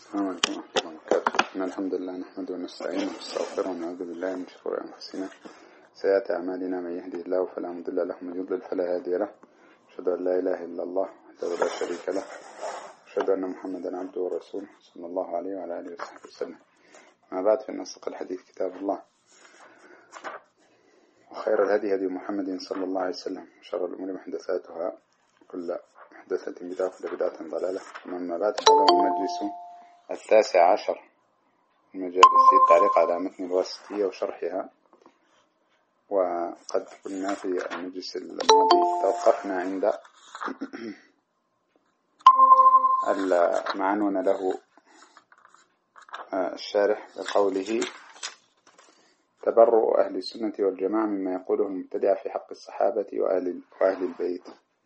السلام عليكم ورحمة الله وبركاته. إن الحمد لله نحمده ونستعينه ونستغفره ونعوذ بالله من شرور أنفسنا سيئات أعمالنا. من يهدي الله فلا مضل له ومن يضلل فلا هادي له. أشهد أن لا إله إلا الله وحده لا شريك له، أشهد أن محمدا عبده ورسوله صلى الله عليه وعلى آله وصحبه وسلم. ما بعد، فإن أصدق الحديث كتاب الله، وخير الهدي هدي محمد صلى الله عليه وسلم، شر الأمور محدثاتها، كل محدثة بدعة وكل بدعة ضلالة. أما بعد، هذا هو المجلس 19 من مجالس التعليق على متن الواسطية وشرحها. وقد كنا في المجلس الماضي توقفنا عند المعنون له الشارح بقوله: تبرؤ أهل السنة والجماعة مما يقوله المبتدع في حق الصحابة وأهل البيت.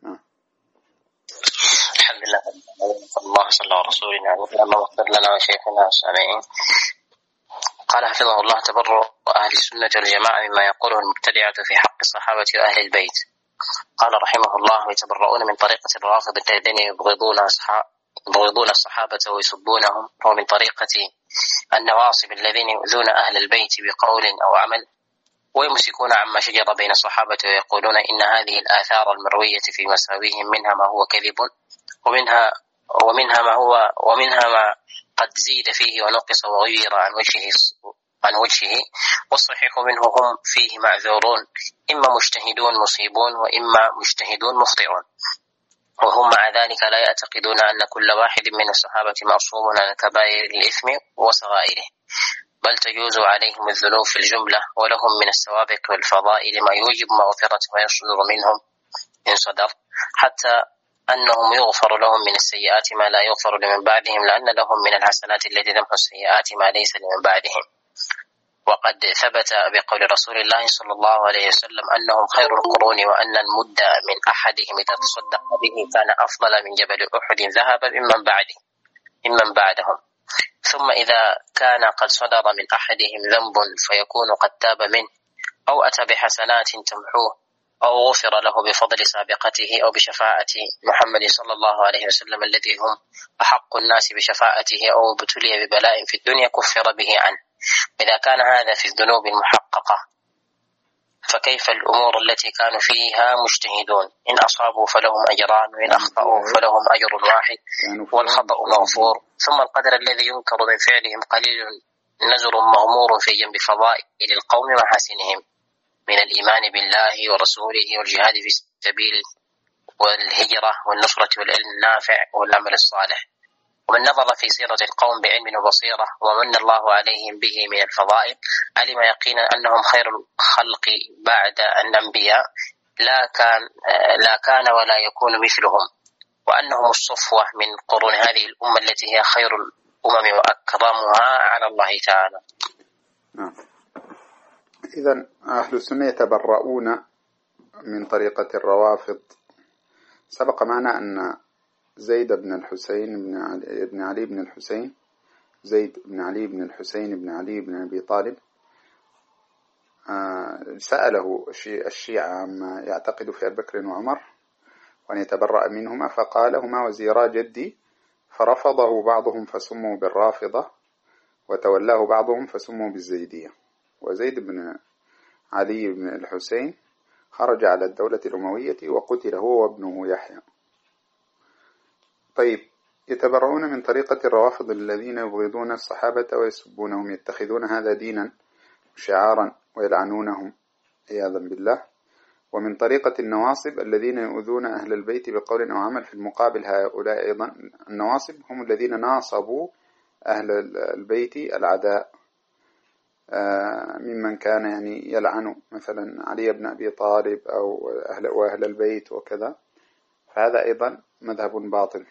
الحمد لله صلى الله على رسولنا اللهم اغفر لنا وشيخنا والسامعين. قال حفظه الله: تبرؤ أهل السنة والجماعة مما يقوله المبتدعة في حق الصحابة وأهل البيت. قال رحمه الله: ويتبرؤون من طريقة الروافض الذين يبغضون الصحابة ويسبونهم، ومن طريقة النواصب الذين يؤذون أهل البيت بقول أو عمل، ويمسكون عما شجر بين الصحابة ويقولون إن هذه الآثار المروية في مساويهم منها ما هو كذب، ومنها ما قد زيد فيه ونقص وغير عن وجهه، والصحيح منه هم فيه معذورون، إما مجتهدون مصيبون وإما مجتهدون مخطئون، وهم مع ذلك لا يعتقدون أن كل واحد من الصحابة معصوم عن كبائر الإثم وصغائره، بل تجوز عليهم الذنوب في الجملة، ولهم من السوابق والفضائل ما يوجب مغفرة ما يصدر منهم إن صدر، حتى أنهم يغفر لهم من السيئات ما لا يغفر لمن بعدهم، لأن لهم من الحسنات التي تمحو السيئات ما ليس لمن بعدهم. وقد ثبت بقول رسول الله صلى الله عليه وسلم أنهم خير القرون، وأن المد من أحدهم إذا تصدق به كان أفضل من جبل أحد ذهبا ممن بعدهم. ثم إذا كان قد صدر من أحدهم ذنب فيكون قد تاب منه، أو أتى بحسنات تمحوه، أو غفر له بفضل سابقته أو بشفاعة محمد صلى الله عليه وسلم الذي هم أحق الناس بشفاعته، أو ابتلي ببلاء في الدنيا كفر به عنه. إذا كان هذا في الذنوب المحققة، فكيف الأمور التي كانوا فيها مجتهدون؟ إن أصابوا فلهم أجران، وإن أخطأوا فلهم أجر واحد والخطأ مغفور. ثم القدر الذي ينكر من فعلهم قليل نزر مغمور في جنب فضائل القوم وحسنهم من الإيمان بالله ورسوله والجهاد في سبيل والهجرة والنصرة والعلم النافع والعمل الصالح. ومن نظر في سيرة القوم بعلم وبصيرة ومن الله عليهم به من الفضائل، علم يقينا أنهم خير الخلق بعد الأنبياء، لا كان ولا يكون مثلهم، وأنهم الصفوة من قرون هذه الأمة التي هي خير الأمم وأكرمها على الله تعالى. إذن أهل السنة يتبرؤون من طريقة الروافض. سبق معنا أن زيد بن الحسين بن علي بن الحسين، زيد بن علي بن الحسين بن علي بن أبي طالب، سأله الشيعة عما يعتقد في أبي بكر وعمر وأن يتبرأ منهما، فقال: هما وزيرا جدي، فرفضه بعضهم فسموا بالرافضة، وتولاه بعضهم فسموا بالزيدية. وزيد بن علي بن الحسين خرج على الدولة الأموية وقتل هو وابنه يحيى. طيب، يتبرؤون من طريقة الروافض الذين يبغضون الصحابة ويسبونهم، يتخذون هذا دينا وشعارا ويلعنونهم عياذا بالله. ومن طريقة النواصب الذين يؤذون أهل البيت بقول أو عمل. في المقابل هؤلاء أيضا النواصب هم الذين ناصبوا أهل البيت العداء، ممن كان يعني يلعن مثلا علي بن أبي طالب أو أهل البيت وكذا، فهذا أيضا مذهب باطل،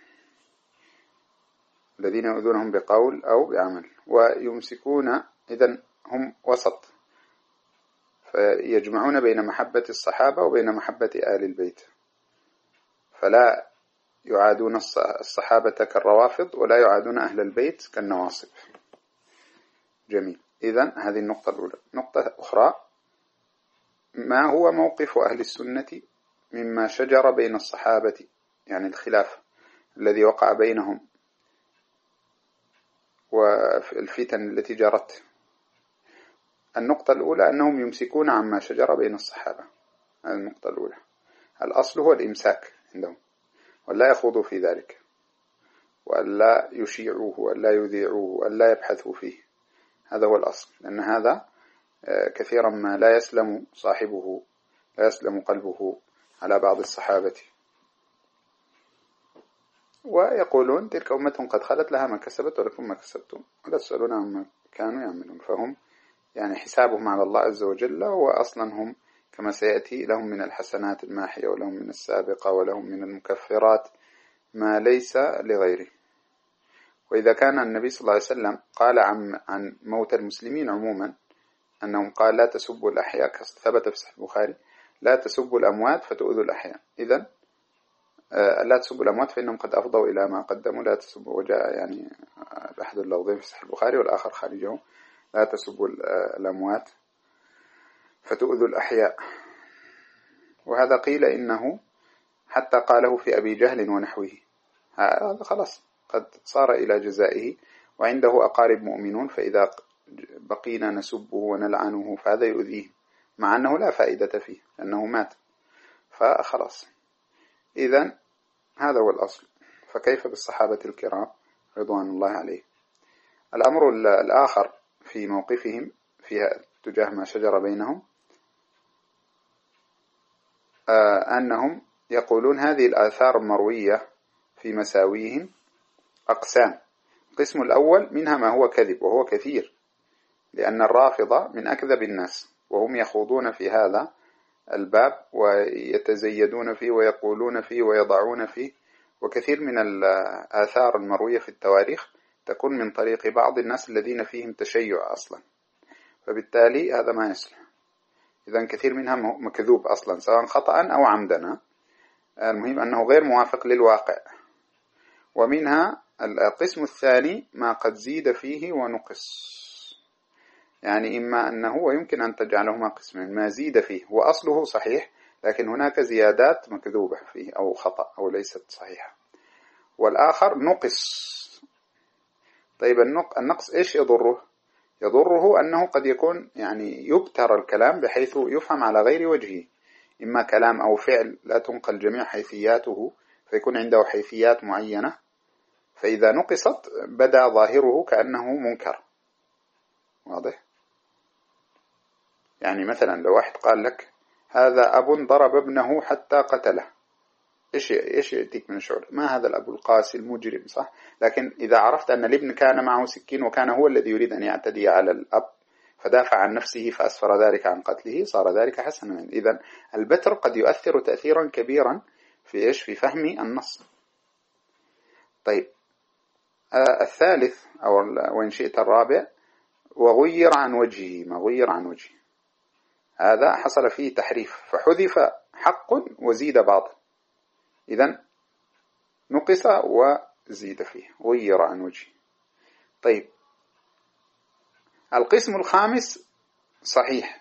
الذين يؤذونهم بقول أو بعمل ويمسكون. إذن هم وسط، فيجمعون بين محبة الصحابة وبين محبة آل البيت، فلا يعادون الصحابة كالروافض ولا يعادون أهل البيت كالنواصب. جميل. إذن هذه النقطة الأولى. نقطة أخرى: ما هو موقف أهل السنة مما شجر بين الصحابة، يعني الخلاف الذي وقع بينهم والفتن التي جرت. النقطة الأولى أنهم يمسكون عما شجر بين الصحابة، هذه النقطة الأولى. الأصل هو الإمساك عندهم، ولا يخوضوا في ذلك، ولا يشيعوه، ولا يذيعوه، ولا يبحثوا فيه. هذا هو الأصل، لأن هذا كثيرا ما لا يسلم صاحبه، لا يسلم قلبه على بعض الصحابة. ويقولون تلك أمة قد خلت لها ما كسبت ولكم ما كسبتم ولا تسألون عما كانوا يعملون. فهم يعني حسابهم على الله عز وجل، وأصلا هم كما سيأتي لهم من الحسنات الماحية، ولهم من السابقة، ولهم من المكفرات ما ليس لغيره. وإذا كان النبي صلى الله عليه وسلم قال عن موت المسلمين عموما أنهم قال لا تسبوا الأحياء، ثبت في صحيح البخاري لا تسبوا الأموات فتؤذوا الأحياء. إذن لا تسبوا الأموات فإنهم قد أفضوا إلى ما قدموا، لا تسبوا. وجاء يعني أحد اللفظين في صحيح البخاري والآخر خارجه لا تسبوا الأموات فتؤذوا الأحياء. وهذا قيل إنه حتى قاله في أبي جهل ونحوه. هذا خلاص قد صار إلى جزائه، وعنده أقارب مؤمنون، فإذا بقينا نسبه ونلعنه فهذا يؤذيه، مع أنه لا فائدة فيه لأنه مات، فخلاص. إذن هذا هو الأصل. فكيف بالصحابة الكرام رضوان الله عليه؟ الأمر الآخر في موقفهم فيها تجاه ما شجر بينهم أنهم يقولون هذه الآثار المروية في مساويهم أقسام. القسم الأول منها ما هو كذب، وهو كثير، لأن الرافضة من أكذب الناس، وهم يخوضون في هذا الباب ويتزيدون فيه ويقولون فيه ويضعون فيه. وكثير من الآثار المروية في التواريخ تكون من طريق بعض الناس الذين فيهم تشيع أصلا، فبالتالي هذا ما يصلح. إذن كثير منها مكذوب أصلا سواء خطأ أو عمدا، المهم أنه غير موافق للواقع. ومنها القسم الثاني ما قد زيد فيه ونقص، يعني إما أنه ويمكن أن تجعلهما قسمين، ما زيد فيه وأصله صحيح لكن هناك زيادات مكذوبة فيه أو خطأ أو ليست صحيحة، والآخر نقص. طيب النقص إيش يضره؟ يضره أنه قد يكون يعني يبتر الكلام بحيث يفهم على غير وجهه، إما كلام أو فعل لا تنقل جميع حيثياته، فيكون عنده حيثيات معينة، فإذا نقصت بدأ ظاهره كأنه منكر. واضح؟ يعني مثلا لو واحد قال لك هذا أب ضرب ابنه حتى قتله، إيش يأتيك من الشعور؟ ما هذا الأب القاسي المجرم، صح؟ لكن إذا عرفت أن الابن كان معه سكين وكان هو الذي يريد أن يعتدي على الأب فدافع عن نفسه فأسفر ذلك عن قتله، صار ذلك حسنا. إذن البتر قد يؤثر تأثيرا كبيرا في فهم النص. طيب الثالث أو وإن شئت الرابع، وغير عن وجهه، ما غير عن وجهه، هذا حصل فيه تحريف فحذف حق وزيد باطل، إذن نقص وزيد فيه، غير عن وجهه. طيب القسم الخامس صحيح،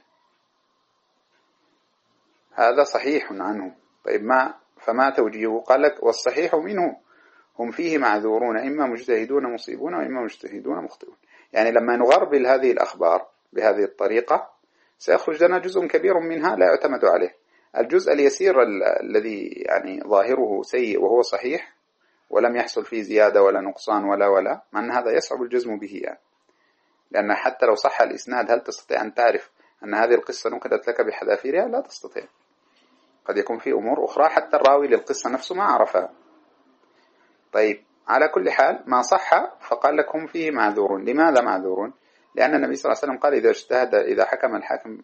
هذا صحيح عنه. طيب فما توجيهه؟ قال لك والصحيح منه هم فيه معذورون، إما مجتهدون مصيبون وإما مجتهدون مخطئون. يعني لما نغربل هذه الأخبار بهذه الطريقة سيخرج لنا جزء كبير منها لا يعتمد عليه. الجزء اليسير الذي يعني ظاهره سيء وهو صحيح ولم يحصل فيه زيادة ولا نقصان ولا مع أن هذا يصعب الجزم به يعني. لأن حتى لو صح الإسناد هل تستطيع أن تعرف أن هذه القصة نقلت لك بحذافيرها؟ لا تستطيع. قد يكون في أمور أخرى حتى الراوي للقصة نفسه ما عرفها. طيب على كل حال ما صح فقال لك هم فيه معذورون. لماذا معذورون؟ لأن النبي صلى الله عليه وسلم قال إذا حكم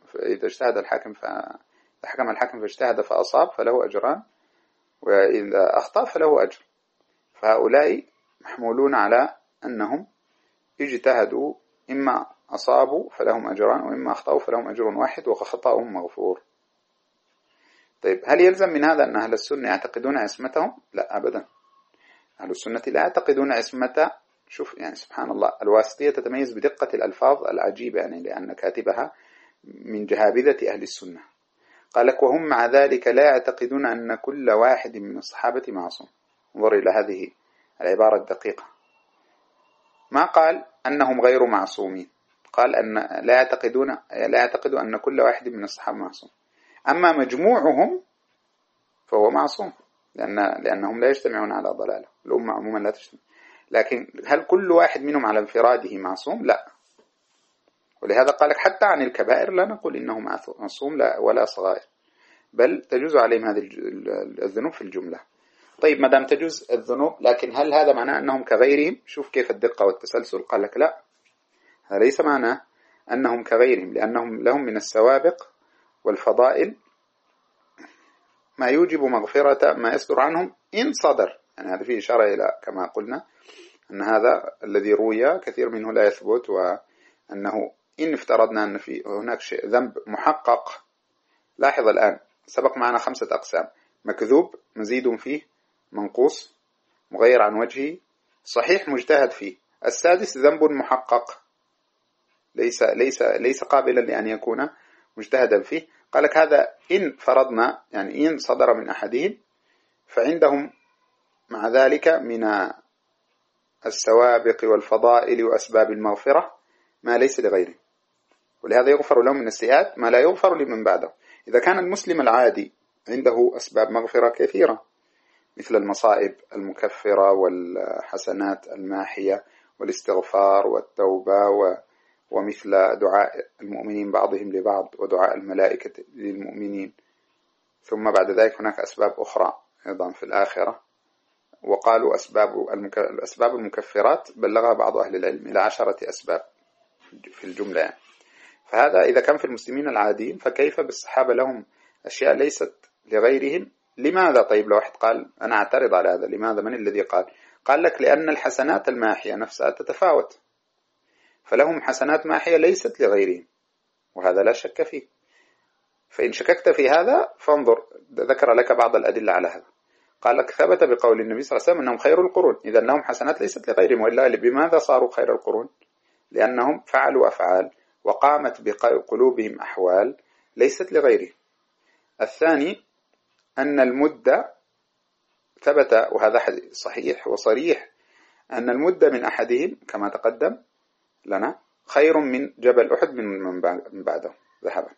الحاكم فاجتهد فأصاب فله أجران، وإذا أخطأ فله أجر. فهؤلاء محمولون على أنهم اجتهدوا، إما أصابوا فلهم أجران وإما أخطأوا فلهم أجر واحد وخطأهم مغفور. طيب هل يلزم من هذا أن أهل السنة يعتقدون عصمتهم؟ لا أبدا. أهل السنة لا يعتقدون عصمة. شوف يعني سبحان الله، الواسطية تتميز بدقة الألفاظ العجيبة، يعني لأن كاتبها من جهابذة أهل السنة. قال لك وهم مع ذلك لا يعتقدون أن كل واحد من الصحابة معصوم. انظر إلى هذه العبارة الدقيقة. ما قال أنهم غير معصومين، قال أن لا يعتقدوا أن كل واحد من الصحابة معصوم. أما مجموعهم فهو معصوم، لأنهم لا يجتمعون على ضلالة، الأمة عموما لا تجتمع. لكن هل كل واحد منهم على انفراده معصوم؟ لا. ولهذا قال لك حتى عن الكبائر لا نقول إنه معصوم لا ولا صغائر، بل تجوز عليهم هذه الذنوب في الجملة. طيب ما دام تجوز الذنوب، لكن هل هذا معناه أنهم كغيرهم؟ شوف كيف الدقة والتسلسل. قال لك لا، هذا ليس معناه أنهم كغيرهم، لأنهم لهم من السوابق والفضائل ما يوجب مغفرة ما يصدر عنهم إن صدر. يعني هذا فيه إشارة إلى كما قلنا أن هذا الذي روي كثير منه لا يثبت، وأنه إن افترضنا أن في هناك شيء ذنب محقق. لاحظ الآن سبق معنا 5 أقسام: مكذوب، مزيد فيه، منقوص، مغير عن وجهه، صحيح مجتهد فيه. السادس ذنب محقق ليس قابلا لأن يكون مجتهدا فيه. قال لك هذا إن فرضنا، يعني إن صدر من أحدهم، فعندهم مع ذلك من السوابق والفضائل وأسباب المغفرة ما ليس لغيره، ولهذا يغفر لهم من السيئات ما لا يغفر لمن بعده. إذا كان المسلم العادي عنده أسباب مغفرة كثيرة مثل المصائب المكفرة والحسنات الماحية والاستغفار والتوبة، ومثل دعاء المؤمنين بعضهم لبعض ودعاء الملائكة للمؤمنين، ثم بعد ذلك هناك أسباب أخرى أيضا في الآخرة. وقالوا الأسباب المكفرات بلغها بعض أهل العلم إلى 10 أسباب في الجملة يعني. فهذا إذا كان في المسلمين العاديين، فكيف بالصحابة لهم أشياء ليست لغيرهم؟ لماذا؟ طيب لو واحد قال أنا أعترض على هذا، لماذا؟ من الذي قال؟ قال لك لأن الحسنات الماحية نفسها تتفاوت، فلهم حسنات ماحية ليست لغيرهم، وهذا لا شك فيه. فإن شككت في هذا فانظر، ذكر لك بعض الأدلة على هذا. قال لك ثبت بقول النبي صلى الله عليه وسلم أنهم خير القرون، إذن لهم حسنات ليست لغيرهم، وإلا بماذا صاروا خير القرون؟ لأنهم فعلوا أفعال وقامت بقلوبهم أحوال ليست لغيرهم. الثاني أن المدة ثبت، وهذا صحيح وصريح، أن المدة من أحدهم كما تقدم لنا خير من جبل أحد من بعده ذهبا،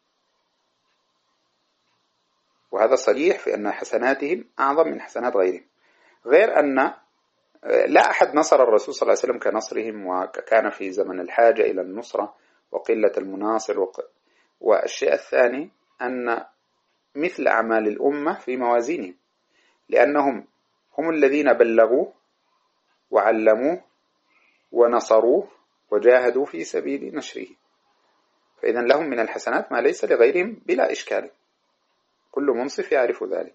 وهذا صريح في أن حسناتهم أعظم من حسنات غيرهم. غير أن لا أحد نصر الرسول صلى الله عليه وسلم كنصرهم، وكان في زمن الحاجة إلى النصرة وقلة المناصر. والشيء الثاني أن مثل أعمال الأمة في موازينهم، لأنهم هم الذين بلغوه وعلموه ونصروه وجاهدوا في سبيل نشره، فإذا لهم من الحسنات ما ليس لغيرهم بلا إشكال، كل منصف يعرف ذلك.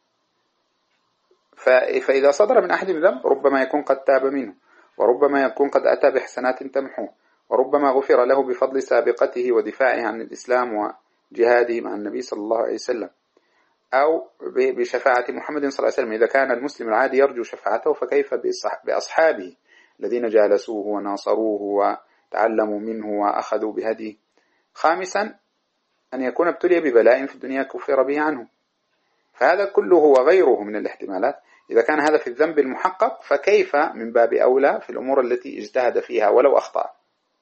فإذا صدر من أحد ذنب ربما يكون قد تاب منه، وربما يكون قد أتى بحسنات تمحوه، وربما غفر له بفضل سابقته ودفاعه عن الإسلام وجهاده مع النبي صلى الله عليه وسلم، أو بشفاعة محمد صلى الله عليه وسلم. إذا كان المسلم العادي يرجو شفاعته، فكيف بأصحابه الذين جالسوه وناصروه وتعلموا منه وأخذوا بهديه. خامسا أن يكون ابتلي ببلاء في الدنيا كفر به عنه، فهذا كله وغيره من الاحتمالات. إذا كان هذا في الذنب المحقق، فكيف من باب أولى في الأمور التي اجتهد فيها ولو أخطأ؟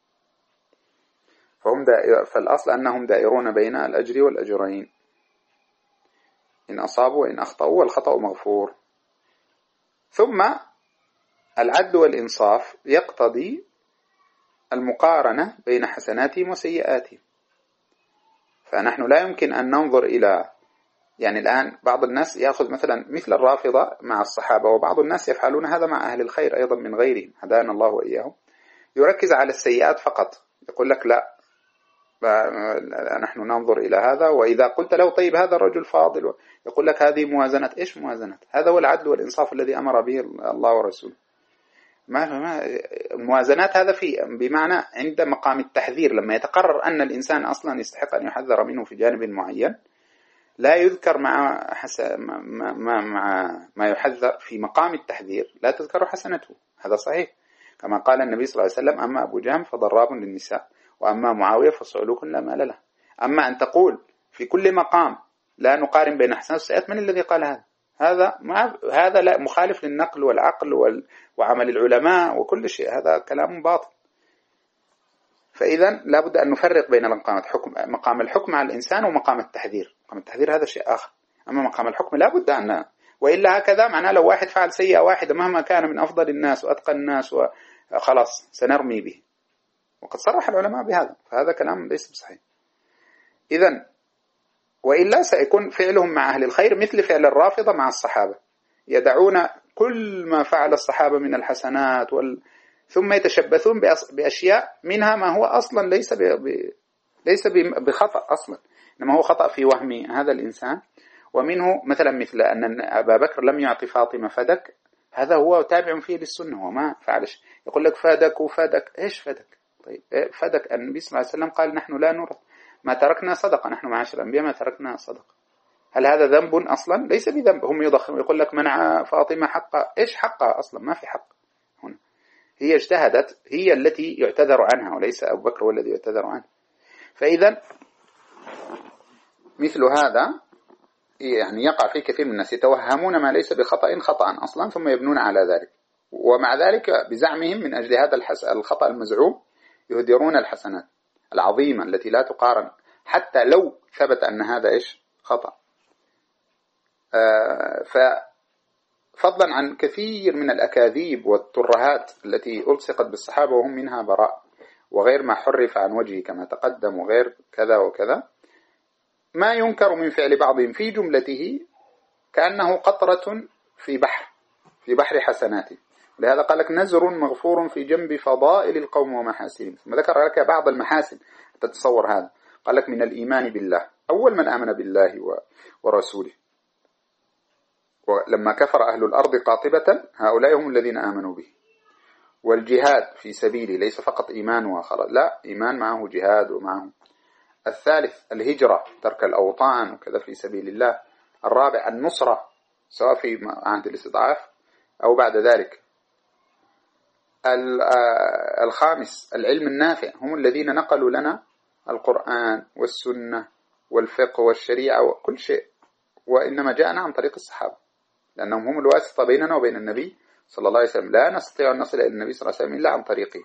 فالأصل أنهم دائرون بين الأجر والأجرين، إن أصابوا وإن أخطأوا، والخطأ مغفور. ثم العدل والإنصاف يقتضي المقارنة بين حسناتهم وسيئاتهم، فنحن لا يمكن أن ننظر إلى، يعني الآن بعض الناس يأخذ مثلا مثل الرافضة مع الصحابة، وبعض الناس يفعلون هذا مع أهل الخير أيضا من غيرهم، هدانا الله وإياهم، يركز على السيئات فقط، يقول لك لا نحن ننظر إلى هذا. وإذا قلت له طيب هذا الرجل فاضل، يقول لك هذه موازنة. إيش موازنة؟ هذا هو العدل والإنصاف الذي أمر به الله ورسوله. ما الموازنات هذا بمعنى عند مقام التحذير، لما يتقرر أن الإنسان أصلا يستحق أن يحذر منه في جانب معين، لا يذكر مع ما يحذر في مقام التحذير لا تذكر حسنته. هذا صحيح، كما قال النبي صلى الله عليه وسلم: أما أبو جهم فضراب للنساء، وأما معاوية فصعلوك لا مال له. أما أن تقول في كل مقام لا نقارن بين حسنات والسيئات، من الذي قال هذا؟ هذا لا مخالف للنقل والعقل وعمل العلماء وكل شيء، هذا كلام باطل. فإذا لابد أن نفرق بين مقام الحكم على الإنسان ومقام التحذير. مقام التحذير هذا شيء آخر، أما مقام الحكم لابد أن، وإلا هكذا معناه لو واحد فعل سيئة واحدة مهما كان من أفضل الناس وأتقى الناس وخلاص سنرمي به، وقد صرح العلماء بهذا، فهذا كلام ليس بصحيح. إذن وإلا سيكون فعلهم مع أهل الخير مثل فعل الرافضة مع الصحابة، يدعون كل ما فعل الصحابة من الحسنات ثم يتشبثون بأشياء منها ما هو أصلا ليس بخطأ أصلا، إنما هو خطأ في وهم هذا الإنسان. ومنه مثل أن أبا بكر لم يعطي فاطمة فدك، هذا هو تابع فيه للسنة وما فعلش. يقول لك فدك وفدك، إيش فدك؟ طيب فدك النبي صلى الله عليه وسلم قال نحن لا نرى ما تركنا صدقة، نحن معاشر الأنبياء ما تركنا صدقة. هل هذا ذنب أصلا؟ ليس بذنب. هم يضخم يقول لك منع فاطمة حقها، إيش حقها أصلا؟ ما في حق هنا، هي اجتهدت، هي التي يعتذر عنها وليس أبو بكر هو الذي يعتذر عنه. فإذا مثل هذا يعني يقع فيه كثير من الناس، يتوهمون ما ليس بخطأ خطأ أصلا ثم يبنون على ذلك، ومع ذلك بزعمهم من أجل هذا الخطأ المزعوم يهدرون الحسنات العظيمة التي لا تقارن حتى لو ثبت أن هذا إيش خطأ. ففضلا عن كثير من الأكاذيب والترهات التي ألصقت بالصحابة وهم منها براء، وغير ما حرف عن وجهه كما تقدم، وغير كذا وكذا، ما ينكر من فعل بعضهم في جملته كأنه قطرة في بحر حسناته. لهذا قال لك نزر مغفور في جنب فضائل القوم ومحاسنهم، ثم ذكر لك بعض المحاسن تتصور هذا. قال لك من الإيمان بالله، أول من آمن بالله ورسوله، ولما كفر أهل الأرض قاطبة هؤلاء هم الذين آمنوا به. والجهاد في سبيله ليس فقط إيمان وخلاص، لا، إيمان معه جهاد ومعه. الثالث الهجرة، ترك الأوطان وكذا في سبيل الله. الرابع النصرة، سواء في عهد الاستضعاف أو بعد ذلك. الخامس العلم النافع، هم الذين نقلوا لنا القرآن والسنة والفقه والشريعة وكل شيء، وإنما جاءنا عن طريق الصحابة، لأنهم هم الواسطة بيننا وبين النبي صلى الله عليه وسلم، لا نستطيع أن نصل إلى النبي صلى الله عليه وسلم إلا عن طريقه.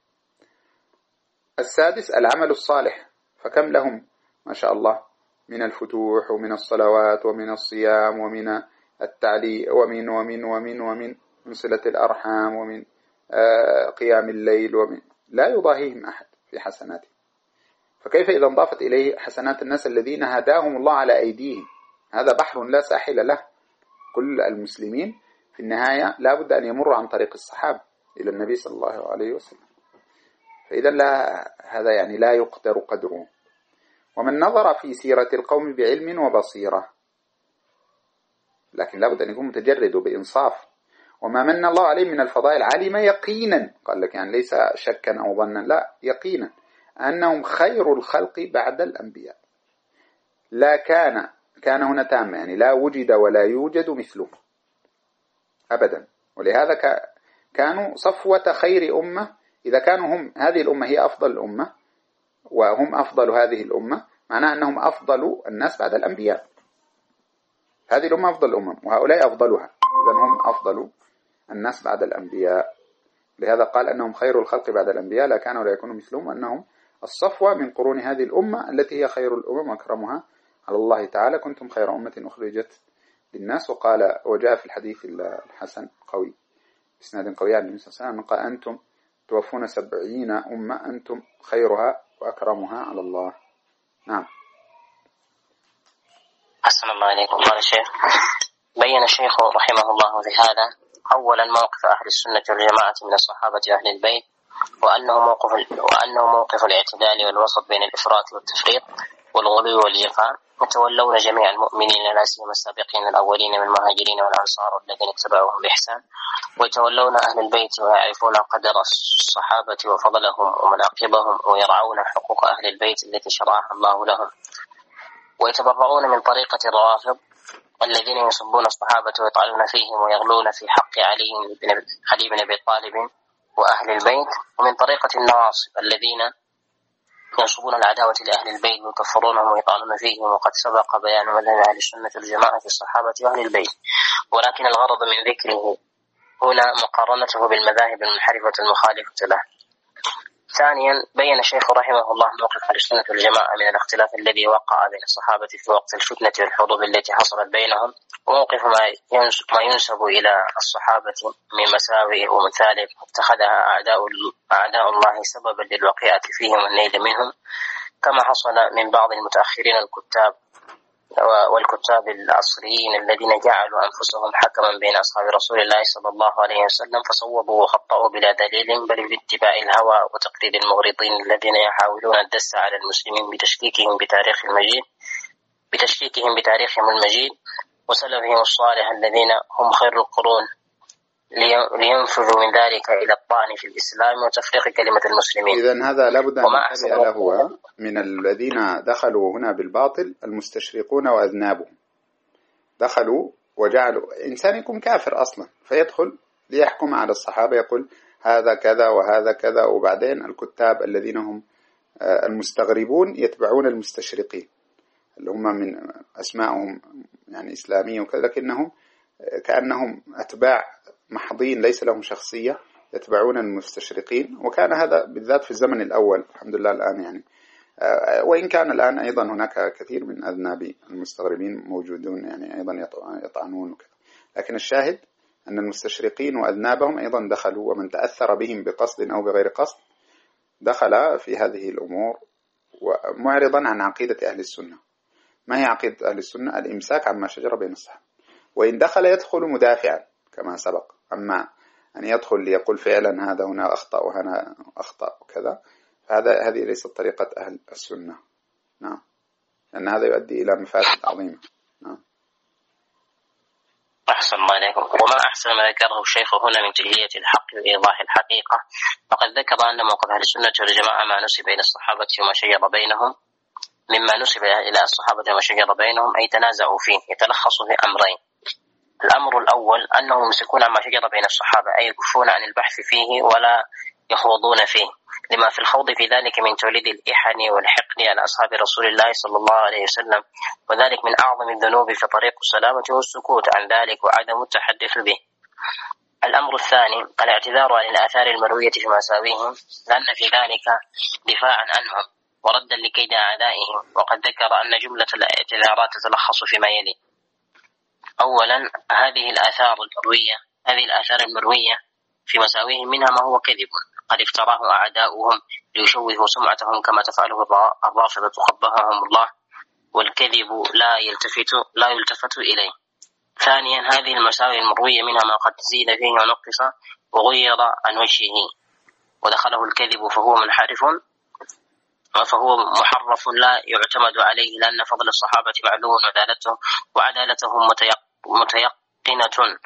السادس العمل الصالح، فكم لهم ما شاء الله من الفتوح ومن الصلوات ومن الصيام ومن التعليم ومن صلة الأرحام ومن قيام الليل، لا يضاهيهم أحد في حسناته. فكيف إذا انضافت إليه حسنات الناس الذين هداهم الله على أيديهم؟ هذا بحر لا ساحل له. كل المسلمين في النهاية لا بد أن يمر عن طريق الصحابة إلى النبي صلى الله عليه وسلم. فإذا هذا يعني لا يقدر قدره. ومن نظر في سيرة القوم بعلم وبصيرة، لكن لا بد أن يكون متجرد وبإنصاف. وما من الله عليه من الفضائل علم يقينا، قال لك يعني ليس شكا أو ظنا، لا، يقينا أنهم خير الخلق بعد الأنبياء. لا كان هنا تام، يعني لا وجد ولا يوجد مثله أبدا. ولهذا كانوا صفوة خير أمة. إذا كانوا هم هذه الأمة هي أفضل الأمة وهم أفضل هذه الأمة، معناه أنهم أفضل الناس بعد الأنبياء. هذه الأمة أفضل الأمم وهؤلاء أفضلها، إذن هم أفضل الناس بعد الأنبياء. لهذا قال أنهم خير الخلق بعد الأنبياء، لا كانوا ولا يكونوا مثلهم، أنهم الصفوة من قرون هذه الأمة التي هي خير الأمم وأكرمها على الله تعالى. كنتم خير أمة أخرجت للناس. وقال وجاء في الحديث الحسن قوي إسناد قوي عن النبي صلى الله عليه وسلم قال أنتم توفون 70 أمة أنتم خيرها وأكرمها على الله. نعم. أحسن الله إليكم. قال الشيخ بين الشيخ رحمه الله في هذا أولا موقف أهل السنة والجماعة من الصحابة أهل البيت، وأنه موقف الاعتدال والوسط بين الإفراط والتفريط والغلو والجفاء، يتولون جميع المؤمنين لا سيما السابقين الأولين من المهاجرين والأنصار الذين اتبعوهم بإحسان، ويتولون أهل البيت ويعرفون قدر الصحابة وفضلهم ومناقبهم، ويرعون حقوق أهل البيت التي شرعها الله لهم، ويتبرؤون من طريقة الروافض الذين يسبون الصحابة ويطعنون فيهم ويغلون في حق علي بن أبي طالب وأهل البيت، ومن طريقة النواصب الذين ينصبون العداوة لأهل البيت ويكفرونهم ويطعنون فيهم، وقد سبق بيان مذهب أهل السنة والجماعة في الصحابة وأهل البيت، ولكن الغرض من ذكره هنا مقارنته بالمذاهب المنحرفة المخالفة له. ثانيا، بين الشيخ رحمه الله موقف أهل السنة والجماعة من الاختلاف الذي وقع بين الصحابة في وقت الفتنة والحروب التي حصلت بينهم، وموقف ما ينسب إلى الصحابة من مساوئ ومثالب اتخذها أعداء الله سببا للوقيعة فيهم والنيل منهم، كما حصل من بعض المتأخرين الكتاب والكتاب العصريين الذين جعلوا أنفسهم حكما بين أصحاب رسول الله صلى الله عليه وسلم، فصوبوا وخطأوا بلا دليل، بل باتباع الهوى وتقليد المغرضين الذين يحاولون الدس على المسلمين بتشكيكهم بتاريخهم المجيد وسلفهم الصالح الذين هم خير القرون، لينفذوا من ذلك إلى الطعن في الإسلام وتفريق كلمة المسلمين. إذن هذا لابد أن ينتبه له من الذين دخلوا هنا بالباطل المستشرقون وأذنابهم، دخلوا وجعلوا إنسان يكون كافر أصلا فيدخل ليحكم على الصحابة، يقول هذا كذا وهذا كذا، وبعدين الكتاب الذين هم المستغربون يتبعون المستشرقين اللي هم من أسمائهم يعني إسلامية وكذا، لكنهم كأنهم أتباع محضين ليس لهم شخصية، يتبعون المستشرقين. وكان هذا بالذات في الزمن الأول، الحمد لله الآن يعني وإن كان الآن أيضا هناك كثير من أذناب المستغربين موجودون يعني أيضا يطعنون وكذا، لكن الشاهد أن المستشرقين وأذنابهم أيضا دخلوا، ومن تأثر بهم بقصد أو بغير قصد دخل في هذه الأمور ومعرضا عن عقيدة أهل السنة. ما هي عقيدة أهل السنة؟ الإمساك عما شجر بين الصحابة، وإن دخل يدخل مدافعا كما سبق، أما أن يدخل ليقول فعلا هذا هنا أخطأ وهنا أخطأ وكذا، هذه ليست طريقة أهل السنة. نعم، لأن هذا يؤدي إلى مفاسد عظيمة. نعم. أحسن الله عليكم. وما أحسن ما ذكره الشيخ هنا من تجلية الحق وإيضاح الحقيقة، فقد ذكر أن موقف أهل السنة والجماعة ما نسب إلى الصحابة وما شجر بينهم، مما نسب إلى الصحابة وما شجر بينهم أي تنازعوا فيه، يتلخص في أمرين. الأمر الأول أنهم يمسكون عما شجر بين الصحابة، أي يكفون عن البحث فيه ولا يخوضون فيه، لما في الخوض في ذلك من توليد الإحن والحقد على أصحاب رسول الله صلى الله عليه وسلم، وذلك من أعظم الذنوب في طريق السلامة والسكوت عن ذلك وعدم التحدث به. الأمر الثاني الاعتذار عن الآثار المروية في مساويهم، لأن في ذلك دفاعا عنهم وردا لكيد أعدائهم. وقد ذكر أن جملة الاعتذارات تتلخص فيما يلي: أولا، هذه الآثار المروية في مساويهم منها ما هو كذب قد افتراه أعداؤهم ليشوهوا سمعتهم كما تفعله الرافضة قبحهم الله، والكذب لا يلتفت إليه. ثانيا، هذه المساوي المروية منها ما قد زيد فيه ونقص وغير عن وجهه ودخله الكذب فهو محرف لا يعتمد عليه، لأن فضل الصحابة معلوم وعدالتهم متيقنة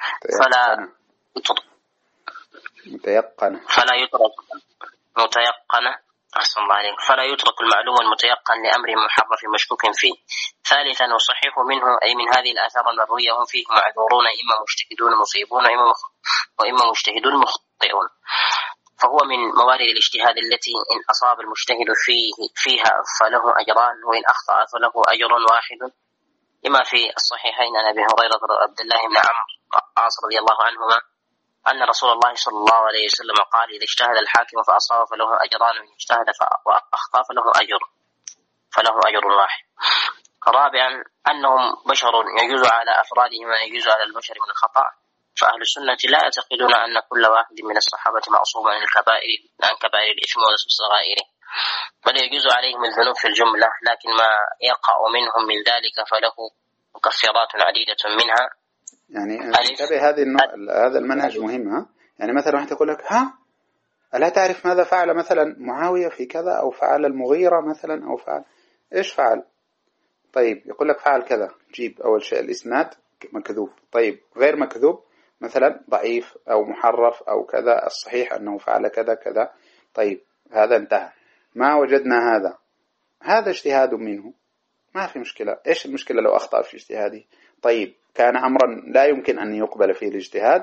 فلا يترك المعلوم المتيقن لأمر محرف مشكوك فيه. ثالثا، وصحيح منه أي من هذه الآثار المروية هم فيه معذورون، إما مجتهدون مصيبون وإما مجتهدون مخطئون، فهو من موارد الاجتهاد التي إن أصاب المجتهد فيها فله أجران، وإن أخطأ فله أجر واحد، لما في الصحيحين عن أبي هريرة وعبد الله بن عمرو العاص رضي الله عنهما أن رسول الله صلى الله عليه وسلم قال: إذا اجتهد الحاكم فأصاب فله أجران، وإن اجتهد وأخطأ فله أجر واحد. رابعا، أنهم بشر يجوز على أفرادهم ويجوز على البشر من الخطأ، فأهل السنة لا يعتقدون أن كل واحد من الصحابة معصوم عن كبائر الإثم وصغائره، بل يجوز عليهم الذنوب في الجملة، لكن ما يقع منهم من ذلك فله مكفرات عديدة منها. يعني انتبه، هذا المنهج مهم. يعني مثلا واحد يقول لك: ألا تعرف ماذا فعل مثلا معاوية في كذا، أو فعل المغيرة مثلا، أو فعل إيش فعل؟ طيب يقول لك فعل كذا، جيب أول شيء الإسناد مكذوب. طيب غير مكذوب مثلا ضعيف أو محرف أو كذا، الصحيح أنه فعل كذا كذا. طيب هذا انتهى، ما وجدنا هذا اجتهاد منه، ما في مشكلة. إيش المشكلة لو أخطأ في اجتهاده؟ طيب كان أمرا لا يمكن أن يقبل فيه الاجتهاد،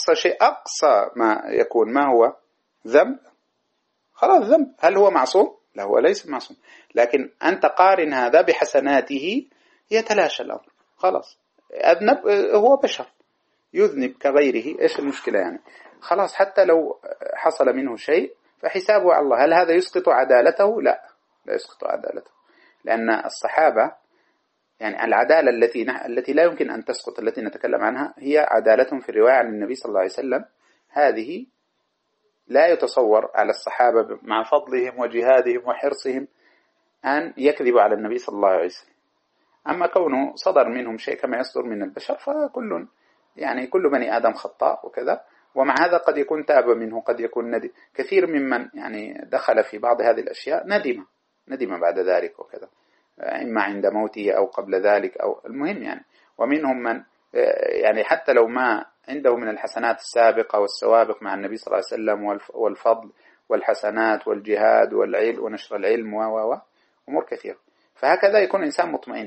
أقصى ما يكون ما هو ذنب، خلاص ذنب. هل هو معصوم؟ لا هو ليس معصوم، لكن أنت قارن هذا بحسناته يتلاشى الأمر. خلاص أذنب، هو بشر يذنب كغيره، إيش المشكلة يعني؟ خلاص حتى لو حصل منه شيء فحسابه على الله. هل هذا يسقط عدالته؟ لا يسقط عدالته، لأن الصحابة يعني العدالة التي لا يمكن أن تسقط، التي نتكلم عنها، هي عدالة في الرواية عن النبي صلى الله عليه وسلم. هذه لا يتصور على الصحابة مع فضلهم وجهادهم وحرصهم أن يكذبوا على النبي صلى الله عليه وسلم. أما كونه صدر منهم شيء كما يصدر من البشر، فكل يعني كل بني آدم خطاء وكذا، ومع هذا قد يكون تاب منه، قد يكون ندم. كثير ممن يعني دخل في بعض هذه الأشياء ندم بعد ذلك وكذا، إما عند موته أو قبل ذلك أو المهم يعني. ومنهم من يعني حتى لو ما عنده من الحسنات السابقة والسوابق مع النبي صلى الله عليه وسلم والفضل والحسنات والجهاد والعلم ونشر العلم وأمور كثيرة، فهكذا يكون إنسان مطمئن،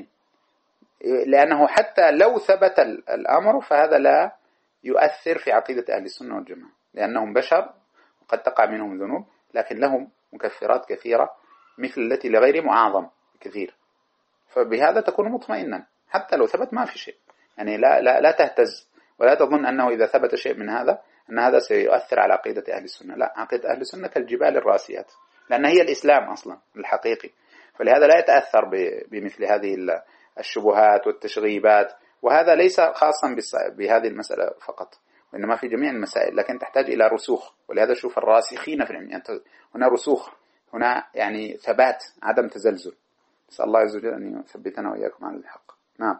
لأنه حتى لو ثبت الأمر فهذا لا يؤثر في عقيدة أهل السنة والجماعة، لأنهم بشر وقد تقع منهم ذنوب، لكن لهم مكفرات كثيرة مثل التي لغيرهم أعظم كثير. فبهذا تكون مطمئنا حتى لو ثبت ما في شيء، يعني لا تهتز ولا تظن أنه إذا ثبت شيء من هذا أن هذا سيؤثر على عقيدة أهل السنة. لا، عقيدة أهل السنة كالجبال الراسيات، لأن هي الإسلام أصلا الحقيقي، فلهذا لا يتأثر بمثل هذه الشبهات والتشغيبات. وهذا ليس خاصا بهذه المسألة فقط، وإنما في جميع المسائل، لكن تحتاج إلى رسوخ. ولهذا شوف الراسخين في العلم، يعني هنا رسوخ، هنا يعني ثبات، عدم تزلزل. نسأل الله عز وجل أن يثبتنا وإياكم على الحق. نعم.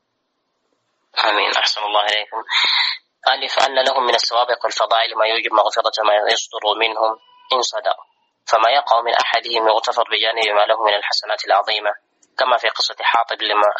آمين. أحسن الله إليكم. ألف أن لهم من السوابق والفضائل ما يوجب مغفرة ما يصدر منهم إن صدق، فما يقع من أحدهم يغتفر بجانب ما له من الحسنات العظيمة، كما في قصة حاطب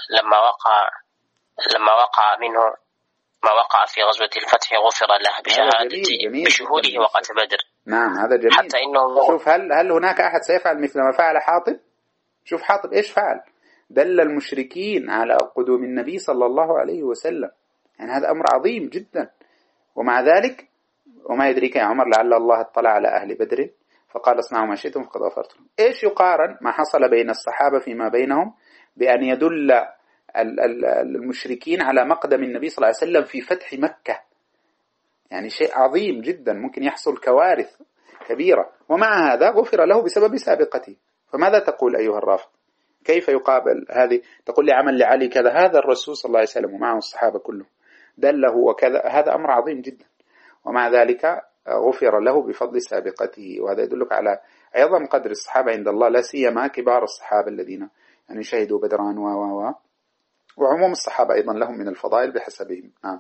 لما وقع منه ما وقع في غزوة الفتح غفر له بشهوده وقت بدر. نعم هذا جميل. حتى إنه شوف هل هناك أحد سيفعل مثل ما فعل حاطب؟ شوف حاطب إيش فعل، دل المشركين على قدوم النبي صلى الله عليه وسلم، يعني هذا أمر عظيم جدا. ومع ذلك وما يدريك يا عمر لعل الله اطلع على أهل بدر فقال اصنعوا ما شئتم فقد غفرت لكم. إيش يقارن ما حصل بين الصحابة فيما بينهم بأن يدل المشركين على مقدم النبي صلى الله عليه وسلم في فتح مكة؟ يعني شيء عظيم جدا، ممكن يحصل كوارث كبيرة، ومع هذا غفر له بسبب سابقته. فماذا تقول أيها الرافض؟ كيف يقابل هذه؟ تقول لي عمل لعلي كذا، هذا الرسول صلى الله عليه وسلم ومعه الصحابة كلهم دله وكذا، هذا أمر عظيم جدا، ومع ذلك غفر له بفضل سابقته. وهذا يدلك على عظم قدر الصحابة عند الله، لا سيما كبار الصحابة الذين يعني شهدوا بدران وعموم الصحابة أيضا لهم من الفضائل بحسبهم. نعم.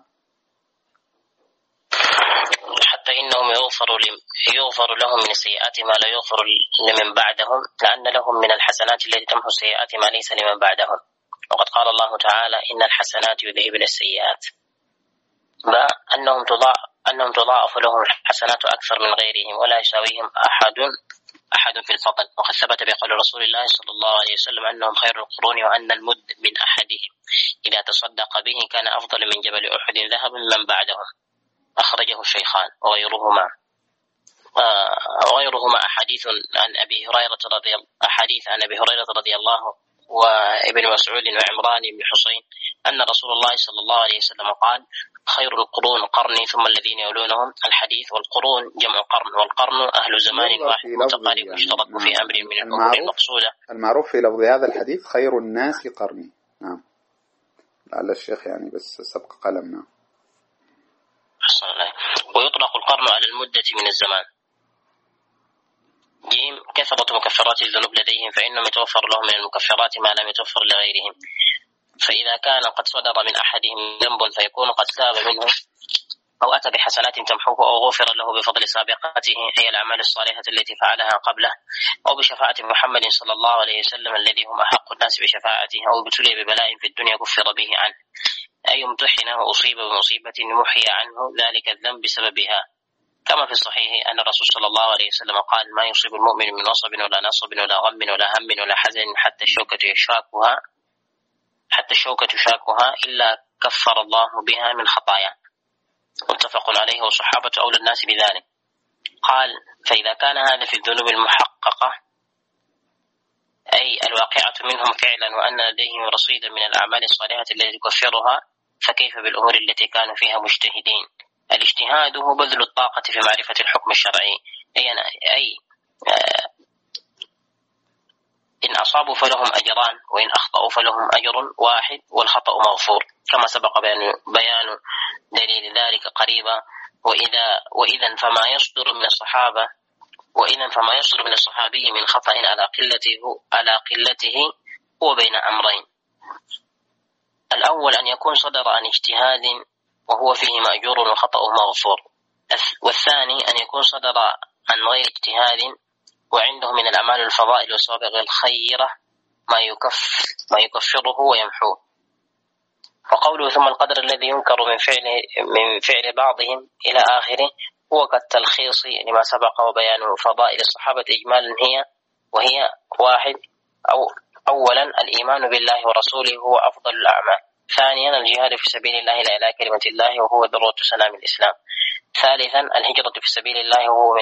حتى إنهم يغفر لهم من السيئات ما لا يغفر لمن بعدهم، لأن لهم من الحسنات التي تمحو السيئات ما ليس لمن بعدهم. وقد قال الله تعالى إن الحسنات يذهبن السيئات، أنهم تضاعف لهم الحسنات أكثر من غيرهم ولا يساويهم أحد في الفضل. وقد ثبت بقول رسول الله صلى الله عليه وسلم أنهم خير القرون، وأن المد من أحدهم إذا تصدق به كان أفضل من جبل أحد ذهب من بعدهم. أخرجه الشيخان وغيرهما أحاديث عن أبي هريرة رضي الله وابن مسعود وعمران بن حسين أن رسول الله صلى الله عليه وسلم قال خير القرون قرني ثم الذين يلونهم. الحديث والقرون جمع قرن، والقرن أهل زمان واحد متقارب يشترك في أمر من الأمور المقصودة. المعروف في لفظ هذا الحديث خير الناس قرني. نعم. لعل الشيخ يعني بس سبق قلمنا. ويطلق القرن على المدة من الزمان. جيم كثرة مكفرات الذنوب لديهم، فإنهم يتوفر لهم من المكفرات ما لم يتوفر لغيرهم. فإذا كان قد صدر من أحدهم ذنب فيكون قد تاب منه أو أتى بحسنات تمحوه أو غفر له بفضل سابقته، هي الأعمال الصالحة التي فعلها قبله، أو بشفاعة محمد صلى الله عليه وسلم الذي هم أحق الناس بشفاعته، أو ابتلي ببلاء في الدنيا كفر به عنه، أي امتحن وأصيب بمصيبة محي عنه ذلك الذنب بسببها. كما في الصحيح أن الرسول صلى الله عليه وسلم قال ما يصيب المؤمن من نصب ولا نصب ولا غم ولا هم ولا حزن حتى الشوكة يشاكها إلا كفر الله بها من خطايا. متفق عليه، والصحابة أولى الناس بذلك. قال فإذا كان هذا في الذنوب المحققة أي الواقعة منهم فعلا، وأن لديهم رصيدا من الأعمال الصالحة التي تكفرها، فكيف بالأمور التي كانوا فيها مجتهدين؟ الاجتهاد هو بذل الطاقة في معرفة الحكم الشرعي، أي إن أصابوا فلهم أجران، وإن أخطأوا فلهم أجر واحد والخطأ مغفور، كما سبق بيان دليل ذلك قريبا. وإذا فما يصدر من الصحابي من خطأ على قلته هو بين أمرين: الأول أن يكون صدر عن اجتهاد وهو فيه مأجور وخطأه مغفور، والثاني أن يكون صدر عن غير اجتهاد وعنده من الأعمال الفضائل والسوابق الخيرة ما يكفره ويمحوه. فقوله ثم القدر الذي ينكر من فعل بعضهم إلى آخره هو كالتلخيص لما سبق وبيان فضائل الصحابة إجمالا وهي واحد: أولا الإيمان بالله ورسوله هو أفضل الأعمال، ثانيا الجهاد في سبيل الله لإعلاء كلمة الله وهو ذروة سنام الإسلام، ثالثا الهجرة في سبيل الله وهو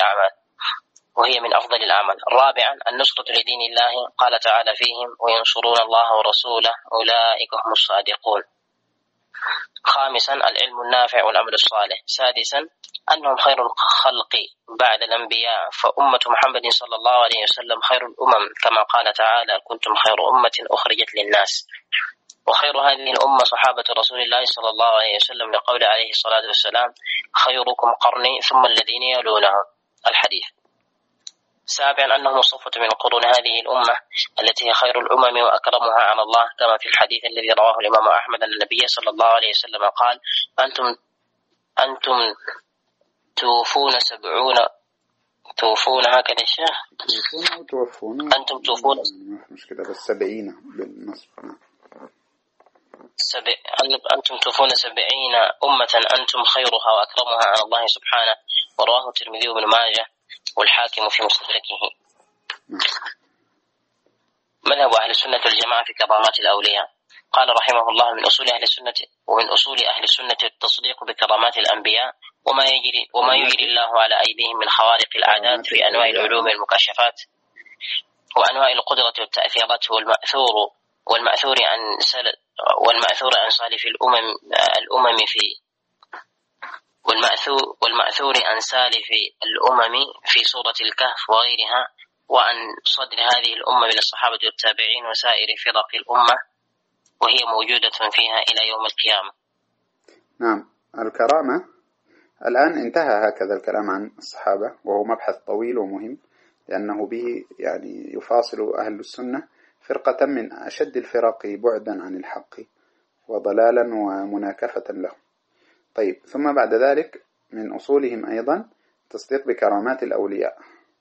من أفضل الأعمال، رابعا النصرة لدين الله، قال تعالى فيهم وينصرون الله ورسوله أولئك هم الصادقون، خامسا العلم النافع والعمل الصالح، سادسا أنهم خير الخلق بعد الأنبياء، فأمة محمد صلى الله عليه وسلم خير الأمم، كما قال تعالى كنتم خير أمة أخرجت للناس، وخير هذه الأمة صحابة رسول الله صلى الله عليه وسلم، لقول عليه الصلاة والسلام خيركم قرني ثم الذين يلونهم، الحديث. سابعا أنهم صفة من قرون هذه الأمة التي هي خير الأمم وأكرمها على الله، كما في الحديث الذي رواه الإمام أحمد أن النبي صلى الله عليه وسلم قال أنتم توفون هكذا الشيخ أنتم توفون مش كده بس 70 بالنصب. أنتم توفون 70 أمة أنتم خيرها وأكرمها على الله سبحانه، ورواه الترمذي وابن ماجه والحاكم في مستدركه. مذهب أهل السنة والجماعة في كرامات الأولياء. قال رحمه الله ومن أصول أهل السنة التصديق بكرامات الأنبياء وما يجري الله على أيديهم من خوارق العادات في أنواع العلوم والمكاشفات وأنواع القدرة والتأثيرات، والمأثور عن سالف الأمم في سورة الكهف وغيرها، وعن صدر هذه الأمة من الصحابة والتابعين وسائر فرق الأمة، وهي موجودة فيها إلى يوم القيامة. نعم، الكرامة الآن انتهى هكذا الكلام عن الصحابة، وهو مبحث طويل ومهم، لأنه به يعني يفاصل أهل السنة فرقة من أشد الفرق بعدا عن الحق وضلالا ومناكفة له. طيب، ثم بعد ذلك من أصولهم أيضا تصديق بكرامات الأولياء.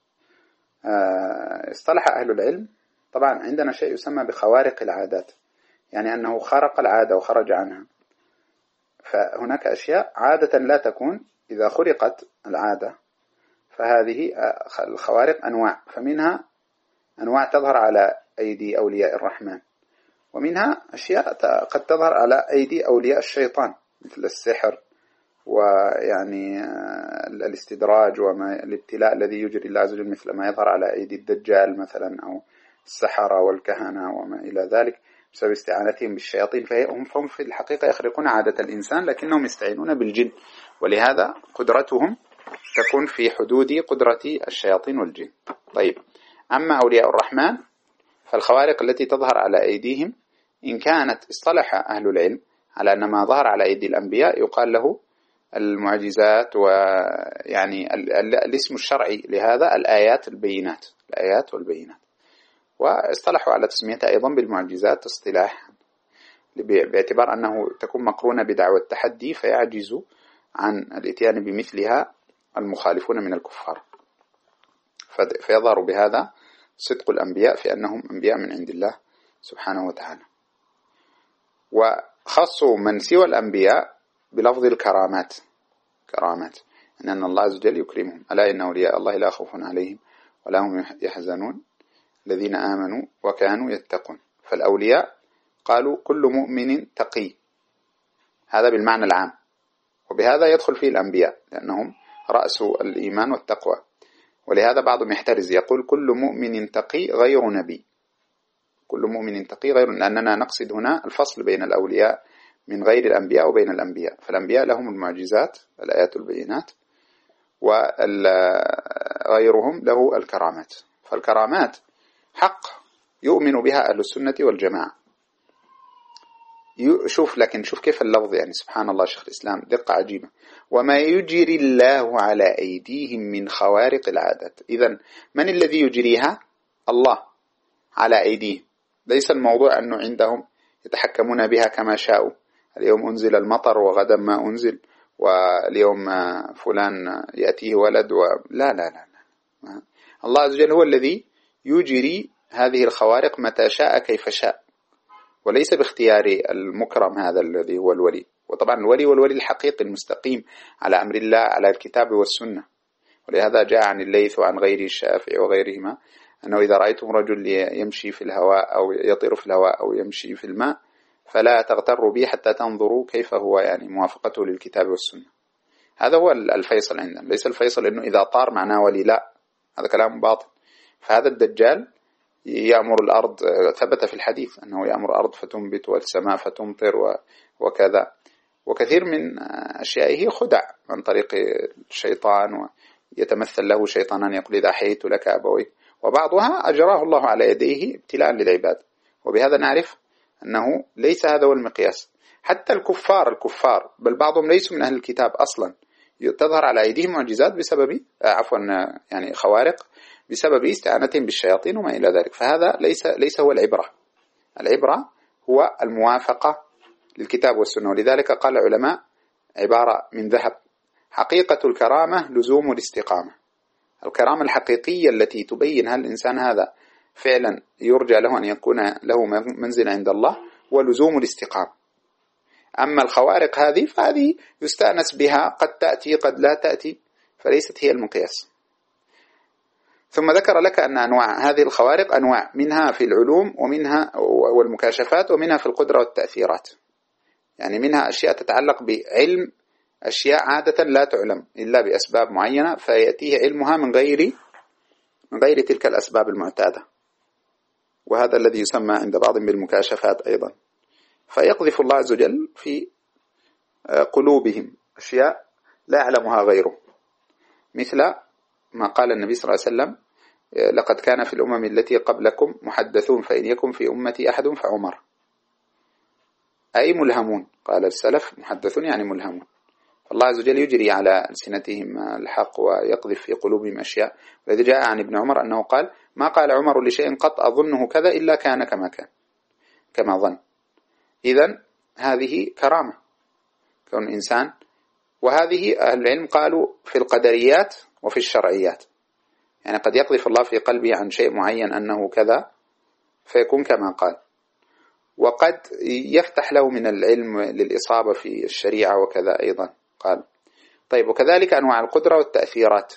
اصطلح أهل العلم، طبعا عندنا شيء يسمى بخوارق العادات، يعني أنه خرق العادة وخرج عنها. فهناك أشياء عادة لا تكون، إذا خرقت العادة فهذه الخوارق أنواع، فمنها أنواع تظهر على أيدي أولياء الرحمن، ومنها أشياء قد تظهر على أيدي أولياء الشيطان مثل السحر ويعني الاستدراج والابتلاء الذي يجري الله عز وجل، مثل ما يظهر على أيدي الدجال مثلا أو السحرة والكهنة وما إلى ذلك بسبب استعانتهم بالشياطين. فهم في الحقيقة يخرقون عادة الإنسان، لكنهم يستعينون بالجن، ولهذا قدرتهم تكون في حدود قدرة الشياطين والجن. طيب، أما أولياء الرحمن فالخوارق التي تظهر على أيديهم إن كانت اصطلح أهل العلم على أن ما ظهر على أيدي الأنبياء يقال له المعجزات، ويعني الاسم الشرعي لهذا الآيات والبينات، واصطلحوا على تسميتها أيضا بالمعجزات اصطلاح، باعتبار أنه تكون مقرونة بدعوى التحدي فيعجز عن الاتيان بمثلها المخالفون من الكفار، فيظهر بهذا صدق الأنبياء في أنهم أنبياء من عند الله سبحانه وتعالى. وخصوا من سوى الأنبياء بلفظ الكرامات، أن الله عز وجل يكرمهم، ألا إن أولياء الله لا خوف عليهم ولا هم يحزنون الذين آمنوا وكانوا يتقون. فالأولياء قالوا كل مؤمن تقي، هذا بالمعنى العام، وبهذا يدخل فيه الأنبياء لأنهم رأس الإيمان والتقوى. ولهذا بعضهم يحترز يقول كل مؤمن تقي غير نبي، كل مؤمن تقي، غير أننا نقصد هنا الفصل بين الأولياء من غير الأنبياء وبين الأنبياء. فالأنبياء لهم المعجزات، الآيات البينات، وغيرهم له الكرامات. فالكرامات حق يؤمن بها أهل السنة والجماعة. لكن شوف كيف اللفظ، يعني سبحان الله شيخ الإسلام دقة عجيبة. وما يجري الله على أيديهم من خوارق العادات. إذن من الذي يجريها؟ الله على أيديهم. ليس الموضوع أنه عندهم يتحكمون بها كما شاءوا، اليوم أنزل المطر وغدا ما أنزل، واليوم فلان يأتيه ولد لا لا لا لا. الله عز وجل هو الذي يجري هذه الخوارق متى شاء كيف شاء، وليس باختيار المكرم هذا الذي هو الولي. وطبعا الولي والولي الحقيقي المستقيم على أمر الله على الكتاب والسنة. ولهذا جاء عن الليث وعن غيره الشافعي وغيرهما أنه إذا رأيتم رجل يمشي في الهواء أو يطير في الهواء أو يمشي في الماء فلا تغتروا به حتى تنظروا كيف هو يعني موافقته للكتاب والسنة. هذا هو الفيصل عندنا. ليس الفيصل أنه إذا طار معناه ولي، لا، هذا كلام باطل. فهذا الدجال يأمر الأرض، ثبت في الحديث أنه يأمر الأرض فتنبت والسماء فتمطر وكذا. وكثير من أشيائه خدع عن طريق الشيطان، ويتمثل له شيطانا يقول إذا حييت لك أبويك، وبعضها أجراه الله على يديه ابتلاء للعباد. وبهذا نعرف أنه ليس هذا هو المقياس. حتى الكفار بل بعضهم ليسوا من أهل الكتاب أصلا تظهر على أيديهم معجزات بسبب يعني خوارق بسبب استعانتهم بالشياطين وما إلى ذلك. فهذا ليس هو العبرة. العبرة هو الموافقة للكتاب والسنة. ولذلك قال العلماء عبارة من ذهب: حقيقة الكرامة لزوم الاستقامة. الكرامة الحقيقية التي تبين هل الإنسان هذا فعلا يرجى له أن يكون له منزل عند الله، ولزوم الاستقامة. أما الخوارق فهذه يستأنس بها، قد تأتي قد لا تأتي، فليست هي المقياس. ثم ذكر لك أن أنواع هذه الخوارق أنواع، منها في العلوم ومنها والمكاشفات، ومنها في القدرة والتأثيرات. يعني منها أشياء تتعلق بعلم، أشياء عادة لا تعلم إلا بأسباب معينة، فيأتيه علمها من غير تلك الأسباب المعتادة، وهذا الذي يسمى عند بعض بالمكاشفات أيضا. فيقذف الله عز وجل في قلوبهم أشياء لا يعلمها غيره، مثل ما قال النبي صلى الله عليه وسلم: لقد كان في الأمم التي قبلكم محدثون فإن يكن في أمتي أحد فعمر. أي ملهمون، قال السلف محدثون يعني ملهمون. الله عز وجل يجري على ألسنتهم الحق ويقذف في قلوبهم أشياء. والذي جاء عن ابن عمر أنه قال: ما قال عمر لشيء قط أظنه كذا إلا كان كما ظن. إذن هذه كرامة كون إنسان. وهذه أهل العلم قالوا في القدريات وفي الشرعيات. يعني قد يقذف الله في قلبه عن شيء معين أنه كذا فيكون كما قال، وقد يفتح له من العلم للإصابة في الشريعة وكذا أيضا قال. طيب، وكذلك أنواع القدرة والتأثيرات،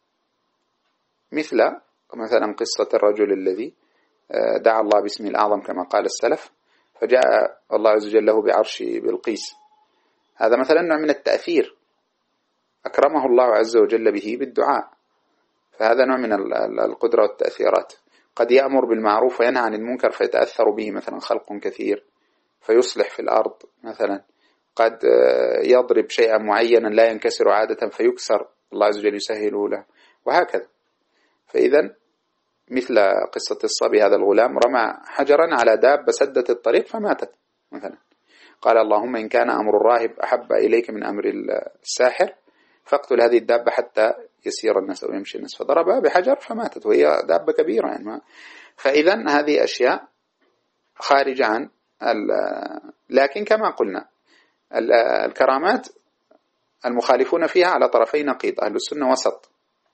مثلا قصة الرجل الذي دعا الله باسمه الأعظم كما قال السلف فجاء الله عز وجل له بعرش بلقيس. هذا مثلا نوع من التأثير، أكرمه الله عز وجل به بالدعاء، فهذا نوع من القدرة والتأثيرات. قد يأمر بالمعروف وينهى عن المنكر فيتأثر به مثلا خلق كثير فيصلح في الأرض مثلا. قد يضرب شيئا معينا لا ينكسر عادة فيكسر، الله عز وجل يسهله له، وهكذا. فإذا مثل قصة الصبي، هذا الغلام رمى حجرا على دابة سدت الطريق فماتت مثلا، قال: اللهم إن كان أمر الراهب أحب إليك من أمر الساحر فاقتل هذه الدابة حتى يسير الناس أو يمشي الناس، فضربها بحجر فماتت وهي دابة كبيرة يعني. فإذا هذه أشياء خارجة عن لكن كما قلنا الكرامات المخالفون فيها على طرفي نقيض. أهل السنة وسط،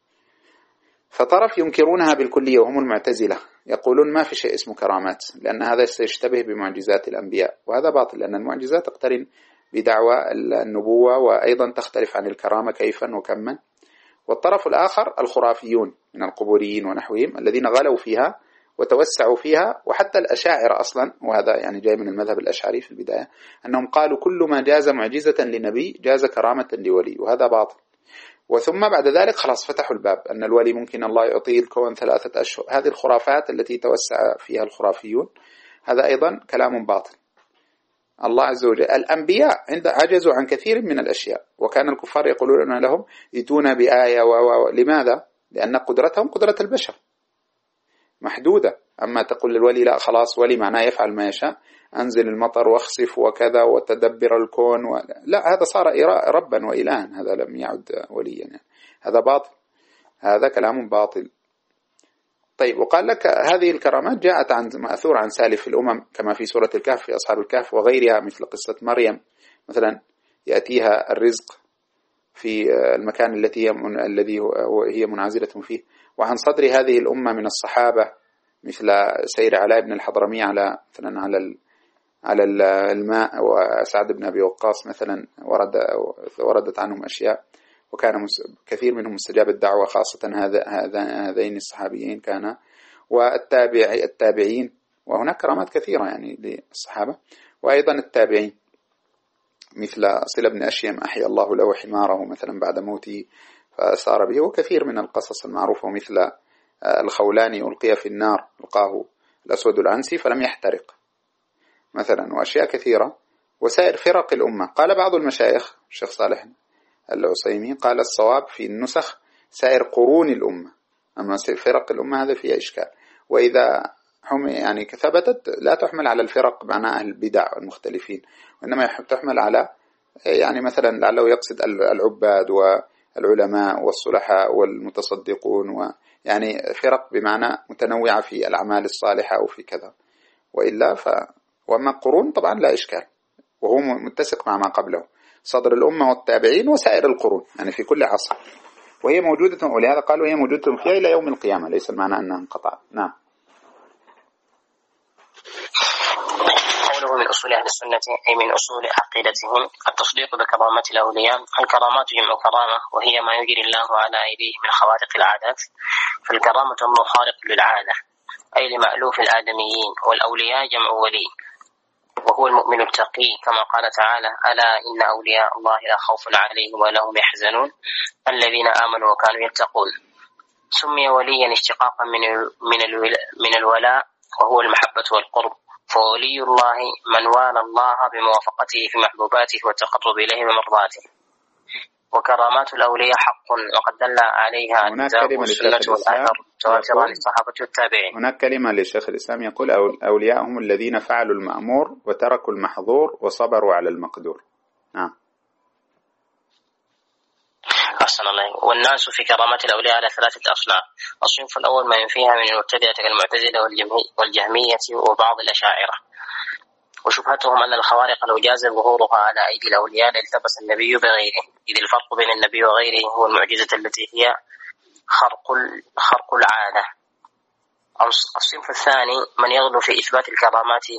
فطرف ينكرونها بالكلية وهم المعتزلة، يقولون ما في شيء اسمه كرامات لأن هذا سيشتبه بمعجزات الأنبياء، وهذا باطل لأن المعجزات تقترن بدعوى النبوة وأيضا تختلف عن الكرامة كيفا وكما. والطرف الآخر الخرافيون من القبوريين ونحوهم الذين غلوا فيها وتوسعوا فيها، وحتى الأشاعرة أصلا، وهذا يعني جاي من المذهب الأشعري في البداية، أنهم قالوا كل ما جاز معجزة لنبي جاز كرامة لولي، وهذا باطل. وثم بعد ذلك خلاص فتحوا الباب أن الولي ممكن الله يعطيه الكون 3 أشهر. هذه الخرافات التي توسع فيها الخرافيون، هذا أيضا كلام باطل. الله عز وجل الأنبياء عجزوا عن كثير من الأشياء، وكان الكفار يقولون لهم ائتونا بآية لماذا؟ لأن قدرتهم قدرة البشر محدودة. أما تقول للولي لا خلاص ولي معناه يفعل ما يشاء، أنزل المطر واخسف وكذا وتدبر الكون لا، هذا صار ربا وإلها، هذا لم يعد وليا يعني. هذا باطل، هذا كلام باطل. طيب، وقال لك هذه الكرامات جاءت عن مأثور عن سالف الأمم كما في سورة الكهف في أصحاب الكهف وغيرها، مثل قصة مريم مثلا، يأتيها الرزق في المكان الذي هي منعزلة فيه. وعن صدر هذه الأمة من الصحابة مثل سير علاء بن الحضرمي على مثلا على الماء، وسعد بن أبي وقاص مثلا وردت عنهم أشياء، وكان كثير منهم مستجاب الدعوة، خاصة هذين الصحابيين كان، والتابعين، وهناك كرامات كثيرة يعني للصحابة، وأيضا التابعين مثل صلة بن أشيم أحيا الله له حماره مثلا بعد موته فسار به، وكثير من القصص المعروفة، مثل الخولاني ألقي في النار ألقاه الأسود العنسي فلم يحترق مثلا، وأشياء كثيرة. وسائر فرق الأمة، قال بعض المشايخ الشيخ صالح العصيمي قال الصواب في النسخ سائر قرون الأمة، أما فرق الأمة هذا فيها إشكال. وإذا يعني ثبتت لا تحمل على الفرق معنى أهل البدع المختلفين، وإنما تحمل على يعني مثلا لعله يقصد العباد والعلماء والصلحاء والمتصدقون، ويعني فرق بمعنى متنوعة في الأعمال الصالحة أو في كذا. وإلا وأما قرون طبعا لا إشكال، وهو متسق مع ما قبله، صدر الأمة والتابعين وسائر القرون يعني في كل عصر، وهي موجودة، ولهذا قالوا هي موجودة فيها إلى يوم القيامة، ليس المعنى أنها انقطعت. نعم. قوله من أصول أهل السنة أي من أصول عقيدتهم التصديق بكرامات الأولياء. الكرامات جمع كرامة، وهي ما يجري الله على أيديه من خوارق العادات، فالكرامة أمر خارق للعادة أي لمألوف الآدميين، والأولياء جمع ولي وهو المؤمن التقي، كما قال تعالى ألا إن أولياء الله لا خوف عليهم ولا هم يحزنون الذين آمنوا وكانوا يتقون. سمي وليا اشتقاقا من الولاء وهو المحبة والقرب، فولي الله من والى الله بموافقته في محبوباته والتقرب إليه بمرضاته. وكرامات الأولياء حق، وقد دل عليها الكتاب والسنة والآثار المتواترة للصحابة والتابعين. هناك كلمة للشيخ الإسلام يقول أولياء هم الذين فعلوا المأمور وتركوا المحظور وصبروا على المقدور. نعم. أحسن الله. والناس في كرامات الأولياء على 3 أصناف. الصنف الأول ما ينفيها من المبتدئة كالمعتزلة والجهمية وبعض الأشاعرة، وشبهتهم أن الخوارق لو جاز ظهورها على أيدي الأولياء لالتبس النبي بغيره، إذ الفرق بين النبي وغيره هو المعجزة التي هي خرق العادة. الصنف الثاني من يغلو في إثبات الكرامات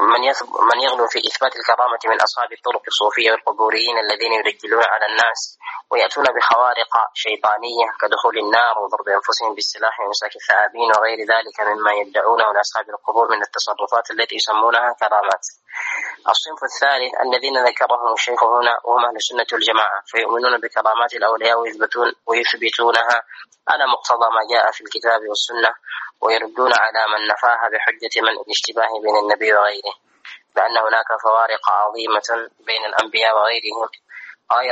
من أصحاب الطرق الصوفية والقبوريين الذين يرجلون على الناس ويأتون بخوارق شيطانية كدخول النار وضرب أنفسهم بالسلاح ومساك الثعابين وغير ذلك مما يدعونه لأصحاب القبور من التصرفات التي يسمونها كرامات. الصنف الثالث الذين ذكرهم الشيخ هنا وهم أهل السنة والجماعة، فيؤمنون بكرامات الأولياء ويثبتونها على مقتضى ما جاء في الكتاب والسنة، ويردون على من نفاها بحجة من الاشتباه بين النبي وغيره، لأن هناك فوارق عظيمة بين الأنبياء وغيرهم غير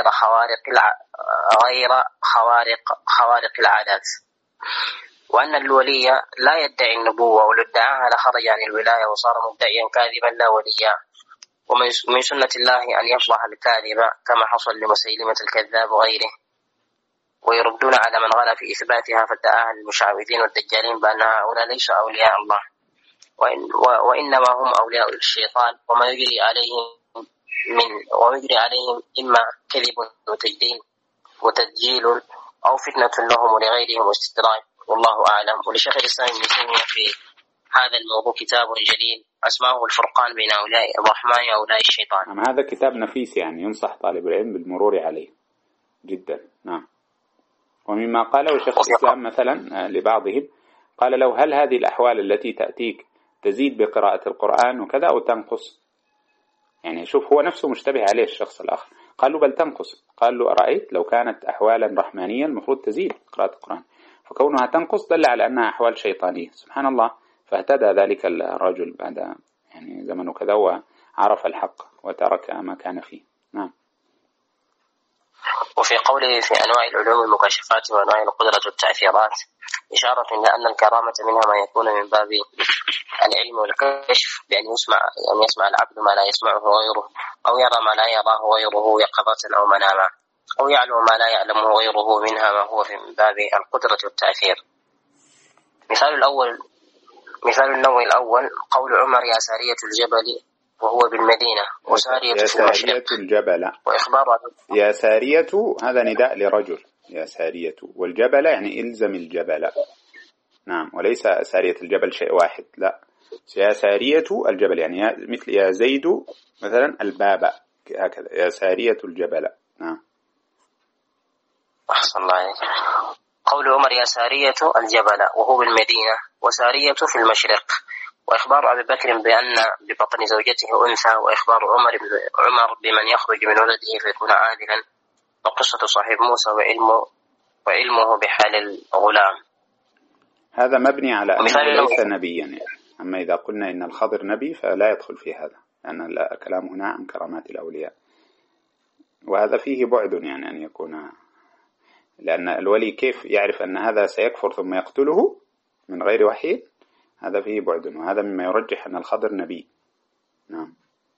خوارق العادات، وأن الولي لا يدعي النبوة، ولو ادعاها لخرج عن الولاية وصار مدعيا كاذبا لا وليا. ومن سنة الله أن يفضح الكاذب كما حصل لمسيلمة الكذاب وغيره، ويردون على من غلا في إثباتها فادعاها المشعوذين والدجالين بأن هؤلاء ليسوا أولياء الله، وإنما هم أولياء الشيطان، وما يجري عليهم إما كذب وتدجيل أو فتنة لهم ولغيرهم واستدراج، والله أعلم. ولشيخ الإسلام ابن تيمية في هذا الموضوع كتاب جليل اسمه الفرقان بين أولياء الرحمن وأولياء الشيطان. هذا كتاب نفيس يعني ينصح طالب العلم بالمرور عليه جدا. نعم. ومما قاله شيخ الإسلام مثلا لبعضهم قال له هل هذه الأحوال التي تأتيك تزيد بقراءة القرآن وكذا أو تنقص؟ يعني شوف هو نفسه مشتبه عليه الشخص الآخر، قال له بل تنقص. قال له أرأيت لو كانت أحوالا رحمانية المفروض تزيد قراءة القرآن، فكونها تنقص دل على أنها أحوال شيطانية. سبحان الله. فاهتدى ذلك الرجل بعد يعني زمن كذا وعرف الحق وترك ما كان فيه. نعم. وفي قوله في أنواع العلوم المكاشفات وأنواع القدرة والتأثيرات إشارة إلى أن الكرامة منها ما يكون من باب العلم والكشف، بأن يسمع العبد ما لا يسمعه غيره، أو يرى ما لا يراه غيره يقظة أو مناما، أو يعلم ما لا يعلمه غيره منها ما هو من باب القدرة والتأثير. مثال النوع الأول قول عمر يا سارية الجبل وهو بالمدينة، وسارية في المشرق الجبل، وإخبار يا سارية هذا نداء لرجل، يا سارية، والجبل يعني إلزم الجبل. نعم، وليس سارية الجبل شيء واحد، لا، يا سارية الجبل يعني مثل يا زيد مثلا الباب، هكذا يا سارية الجبل. نعم. أحسن الله عليك. قول عمر يا سارية الجبل وهو بالمدينة، وسارية في المشرق، وإخبار أبي بكر بأن ببطن زوجته أنثى، وإخبار عمر بمن يخرج من ولده فيكون عادلا، وقصة صاحب موسى وعلمه بحال الغلام. هذا مبني على أنه ليس نبيا يعني. أما إذا قلنا إن الخضر نبي فلا يدخل في هذا، لأن الكلام هنا عن كرامات الأولياء، وهذا فيه بعد يعني أن يكون، لأن الولي كيف يعرف أن هذا سيكفر ثم يقتله من غير وحي؟ هذا فيه بعد، وهذا مما يرجح أن الخضر نبي. نعم.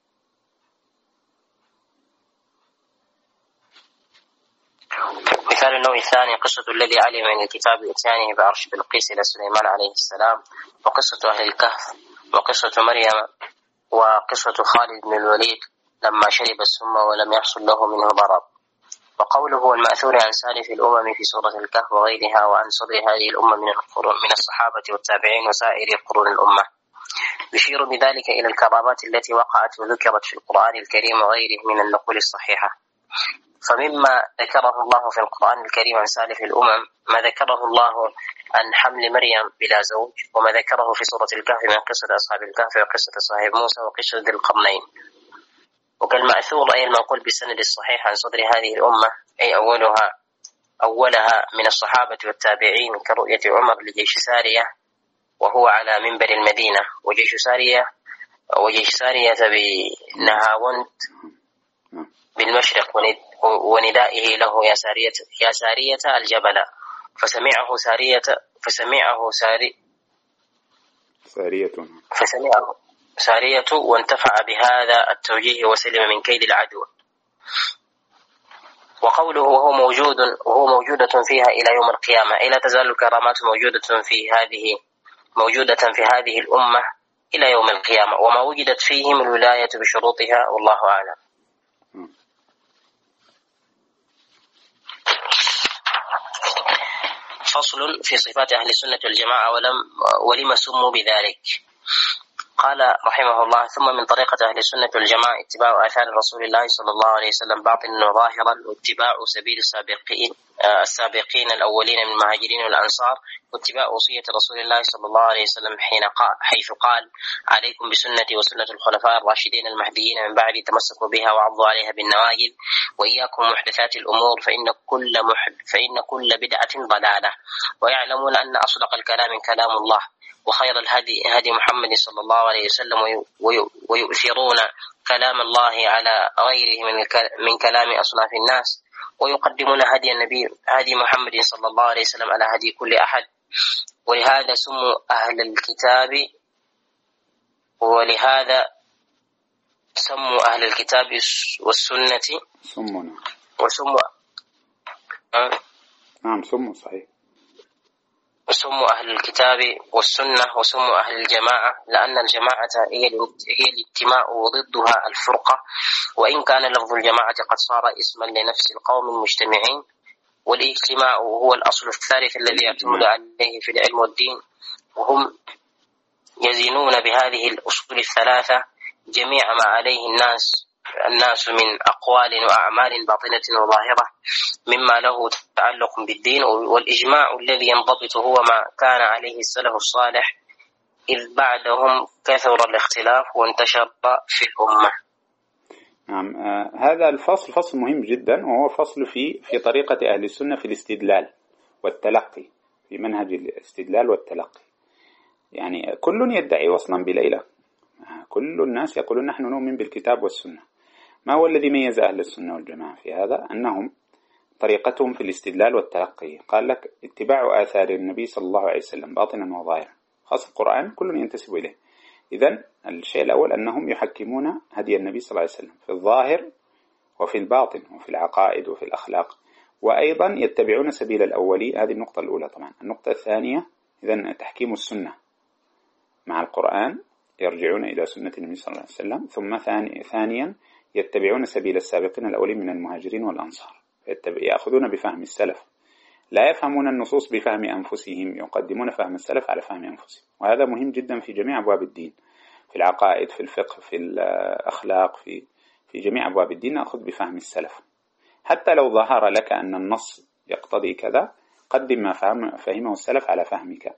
مثال النوع الثاني قصة الذي علم من الكتاب إتيانه بعرش بلقيس إلى سليمان عليه السلام، وقصة أهل الكهف، وقصة مريم، وقصة خالد بن الوليد لما شرب السم ولم يحصل له منه ضرر. وقوله المأثور عن سالف الأمم في سورة الكهف وغيرها وعن صدر هذه الأمة من الصحابة والتابعين وسائر قرون الأمة، يشير بذلك إلى الكرامات التي وقعت وذكرت في القرآن الكريم وغيره من النقول الصحيحة. فمما ذكره الله في القرآن الكريم عن سالف الأمم ما ذكره الله عن حمل مريم بلا زوج، وما ذكره في سورة الكهف من قصة أصحاب الكهف وقصة صاحب موسى وقصة ذي القرنين. وكالمأثور أي المنقول بالسند الصحيح عن صدر هذه الأمة، أي أولها من الصحابة والتابعين كرؤية عمر لجيش سارية وهو على منبر المدينة، وجيش سارية بنهاوند بالمشرق، وندائه له يا سارية الجبل، فسمعه سارية وانتفع بهذا التوجيه وسلم من كيد العدو. وقوله وهو موجودة فيها إلى يوم القيامة، إلى تزال الكرامات موجودة في هذه الأمة إلى يوم القيامة، وما وجدت فيهم الولاية بشروطها والله أعلم. فصل في صفات أهل السنة والجماعة ولما سموا بذلك. قال رحمه الله: ثم من طريقة أهل السنة والجماعة اتباع آثار رسول الله صلى الله عليه وسلم باطنا وظاهرا، واتباع سبيل السابقين الأولين من المهاجرين والأنصار، واتباع وصية رسول الله صلى الله عليه وسلم حيث قال: عليكم بسنتي وسنة الخلفاء الراشدين المهديين من بعدي تمسكوا بها وعضوا عليها بالنواجذ، وإياكم محدثات الأمور فإن كل بدعة ضلالة، ويعلمون أن أصدق الكلام كلام الله، وخير الهدي هدي محمد صلى الله عليه وسلم، ويؤثرون كلام الله على غيره من كلام أصناف الناس، ويقدمون هدي محمد صلى الله عليه وسلم على هدي كل أحد. ولهذا سموا أهل الكتاب والسنة سموا صحيح. وسموا أهل الكتاب والسنة وسموا أهل الجماعة، لأن الجماعة هي الاجتماع وضدها الفرقة، وإن كان لفظ الجماعة قد صار اسما لنفس القوم المجتمعين، والاجتماع هو الأصل الثالث الذي يعتمد عليه في العلم والدين، وهم يزنون بهذه الأصول الثلاثة جميع ما عليه الناس من أقوال وأعمال باطنة وظاهرة مما له تعلق بالدين. والإجماع الذي ينضبط هو ما كان عليه السلف الصالح، إذ بعدهم كثر الاختلاف وانتشر في الأمة. نعم. هذا الفصل فصل مهم جدا، وهو فصل في طريقة أهل السنة في الاستدلال والتلقي، في منهج الاستدلال والتلقي. يعني كل يدعي وصلا بليلى، كل الناس يقولون نحن نؤمن بالكتاب والسنة. ما هو الذي ميز أهل السنة والجماعة في هذا؟ أنهم طريقتهم في الاستدلال والتلقي، قال لك اتباع آثار النبي صلى الله عليه وسلم باطنا وظاهرا، خاصة القرآن كل ينتسب إليه. إذن الشيء الأول أنهم يحكمون هدي النبي صلى الله عليه وسلم في الظاهر وفي الباطن وفي العقائد وفي الأخلاق، وأيضا يتبعون سبيل الأولين. هذه النقطة الأولى. طبعا النقطة الثانية إذن تحكيم السنة مع القرآن، يرجعون إلى سنة النبي صلى الله عليه وسلم. ثم ثانيا يتبعون سبيل السابقين الأولين من المهاجرين والأنصار، يأخذون بفهم السلف، لا يفهمون النصوص بفهم أنفسهم، يقدمون فهم السلف على فهم أنفسهم. وهذا مهم جدا في جميع أبواب الدين، في العقائد، في الفقه، في الأخلاق، في جميع أبواب الدين نأخذ بفهم السلف. حتى لو ظهر لك أن النص يقتضي كذا، قدم ما فهمه السلف على فهمك.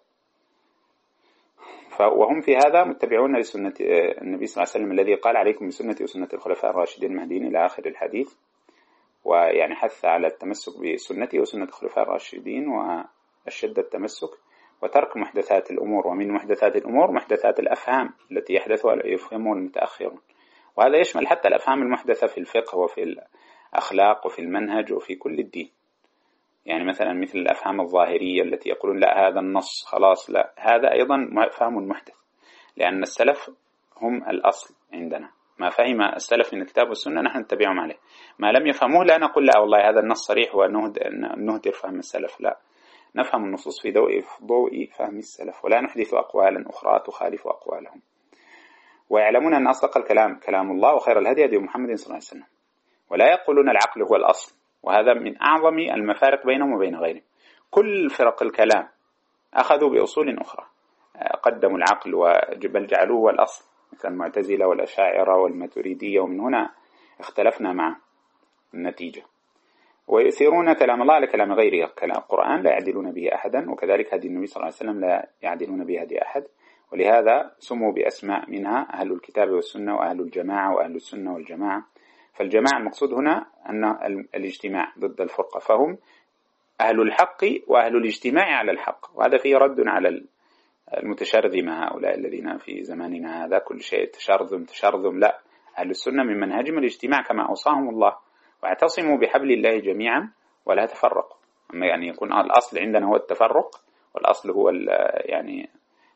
وهم في هذا متبعون لسنة النبي صلى الله عليه وسلم الذي قال عليكم بسنتي وسنة الخلفاء الراشدين المهديين إلى آخر الحديث، ويعني حث على التمسك بسنته وسنة الخلفاء الراشدين وأشد التمسك، وترك محدثات الأمور. ومن محدثات الأمور محدثات الأفهام التي يفهمها المتأخرون، وهذا يشمل حتى الأفهام المحدثة في الفقه وفي الأخلاق وفي المنهج وفي كل الدين. يعني مثلا مثل الأفهام الظاهرية التي يقولون لا هذا النص خلاص، لا، هذا أيضا فهم محدث، لأن السلف هم الأصل عندنا. ما فهم السلف من الكتاب والسنة نحن نتبعهم عليه، ما لم يفهموه لا نقول لا والله هذا النص صريح ونهدر فهم السلف، لا، نفهم النصوص في ضوء فهم السلف، ولا نحدث أقوالا أخرى تخالف أقوالهم. ويعلمون أن أصدق الكلام كلام الله، وخير الهدي هدي محمد صلى الله عليه وسلم، ولا يقولون العقل هو الأصل، وهذا من أعظم المفارق بينهم وبين غيرهم. كل فرق الكلام أخذوا بأصول أخرى، قدموا العقل بل جعلوه هو الأصل، مثل المعتزلة والأشاعرة والماتريدية، ومن هنا اختلفنا مع النتيجة. ويثيرون كلام الله على كلام غيره، كلام القرآن لا يعدلون به أحدا، وكذلك هدي النبي صلى الله عليه وسلم لا يعدلون به هدي أحد. ولهذا سموا بأسماء منها أهل الكتاب والسنة وأهل الجماعة وأهل السنة والجماعة. فالجماعة المقصود هنا أن الاجتماع ضد الفرقة، فهم أهل الحق وأهل الاجتماع على الحق. وهذا فيه رد على المتشرذمة هؤلاء الذين في زماننا هذا كل شيء تشرذم، لا، أهل السنة من منهجهم الاجتماع كما أوصاهم الله، واعتصموا بحبل الله جميعا ولا تفرقوا. أما يعني يكون الأصل عندنا هو التفرق، والأصل هو يعني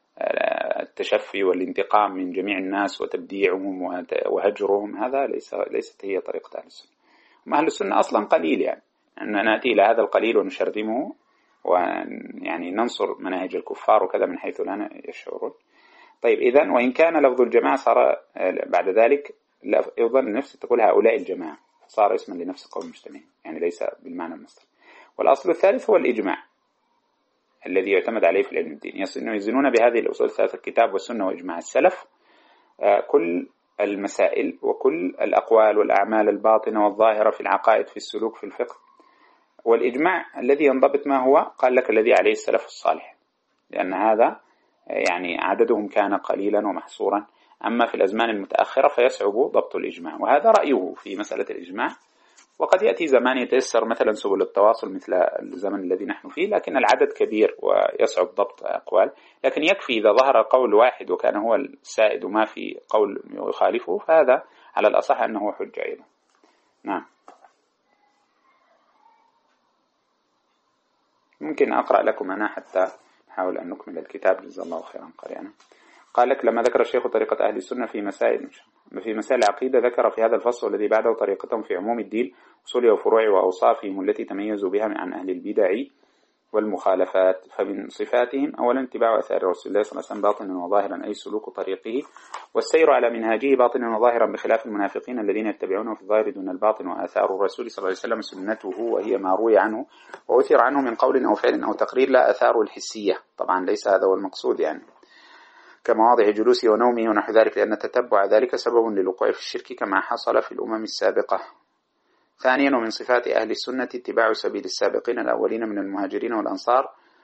التشفي والانتقام من جميع الناس وتبديعهم وهجرهم، هذا ليست هي طريقة أهل السنة. أهل السنة أصلا قليل، يعني أن نأتي إلى هذا القليل ونشرذمه ويعني ننصر مناهج الكفار وكذا من حيث لا يشعرون. طيب إذن وإن كان لفظ الجماعة صار بعد ذلك يظن نفسه تقول هؤلاء الجماعة، صار اسما لنفس قوم المجتمعين، يعني ليس بالمعنى المصدر. والأصل الثالث هو الإجماع الذي يعتمد عليه في العلم الدين، يزنون بهذه الأصول الثلاثة الكتاب والسنة وإجماع السلف كل المسائل وكل الأقوال والأعمال الباطنة والظاهرة في العقائد، في السلوك، في الفقه. والإجماع الذي ينضبط ما هو قال لك الذي عليه السلف الصالح، لأن هذا يعني عددهم كان قليلا ومحصورا. أما في الأزمان المتأخرة فيصعب ضبط الإجماع، وهذا رأيه في مسألة الإجماع. وقد يأتي زمان يتيسر مثلا سبل التواصل مثل الزمن الذي نحن فيه، لكن العدد كبير ويصعب ضبط أقوال. لكن يكفي إذا ظهر قول واحد وكان هو السائد وما في قول يخالفه، فهذا على الأصح أنه حجة أيضا. نعم. ممكن أقرأ لكم أنا حتى نحاول أن نكمل الكتاب، جزا الله خيرا قارئنا. قال لك لما ذكر الشيخ طريقة أهل السنة في مسائل العقيدة، ذكر في هذا الفصل الذي بعده طريقتهم في عموم الدين، أصوله وفروعه وأوصافهم التي تميزوا بها عن أهل البدع والمخالفات. فمن صفاتهم أولا اتباع أثار رسول الله صلى الله عليه وسلم باطنا وظاهرا، أي سلوك طريقه والسير على منهاجه باطنا وظاهرا، بخلاف المنافقين الذين يتبعونه في الظاهر دون الباطن. وآثار الرسول صلى الله عليه وسلم سنته، وهي ما روي عنه وأثر عنه من قول أو فعل أو تقرير، لا آثاره الحسية. طبعا ليس هذا هو المقصود، يعني كمواضع جلوسه ونومه ونحو ذلك، لأن تتبع ذلك سبب للوقوع في الشرك كما حصل في الأمم السابقة. ثانيا ومن صفات أهل السنة اتباع سبيل السابقين الأولين من المهاجرين والأنصار،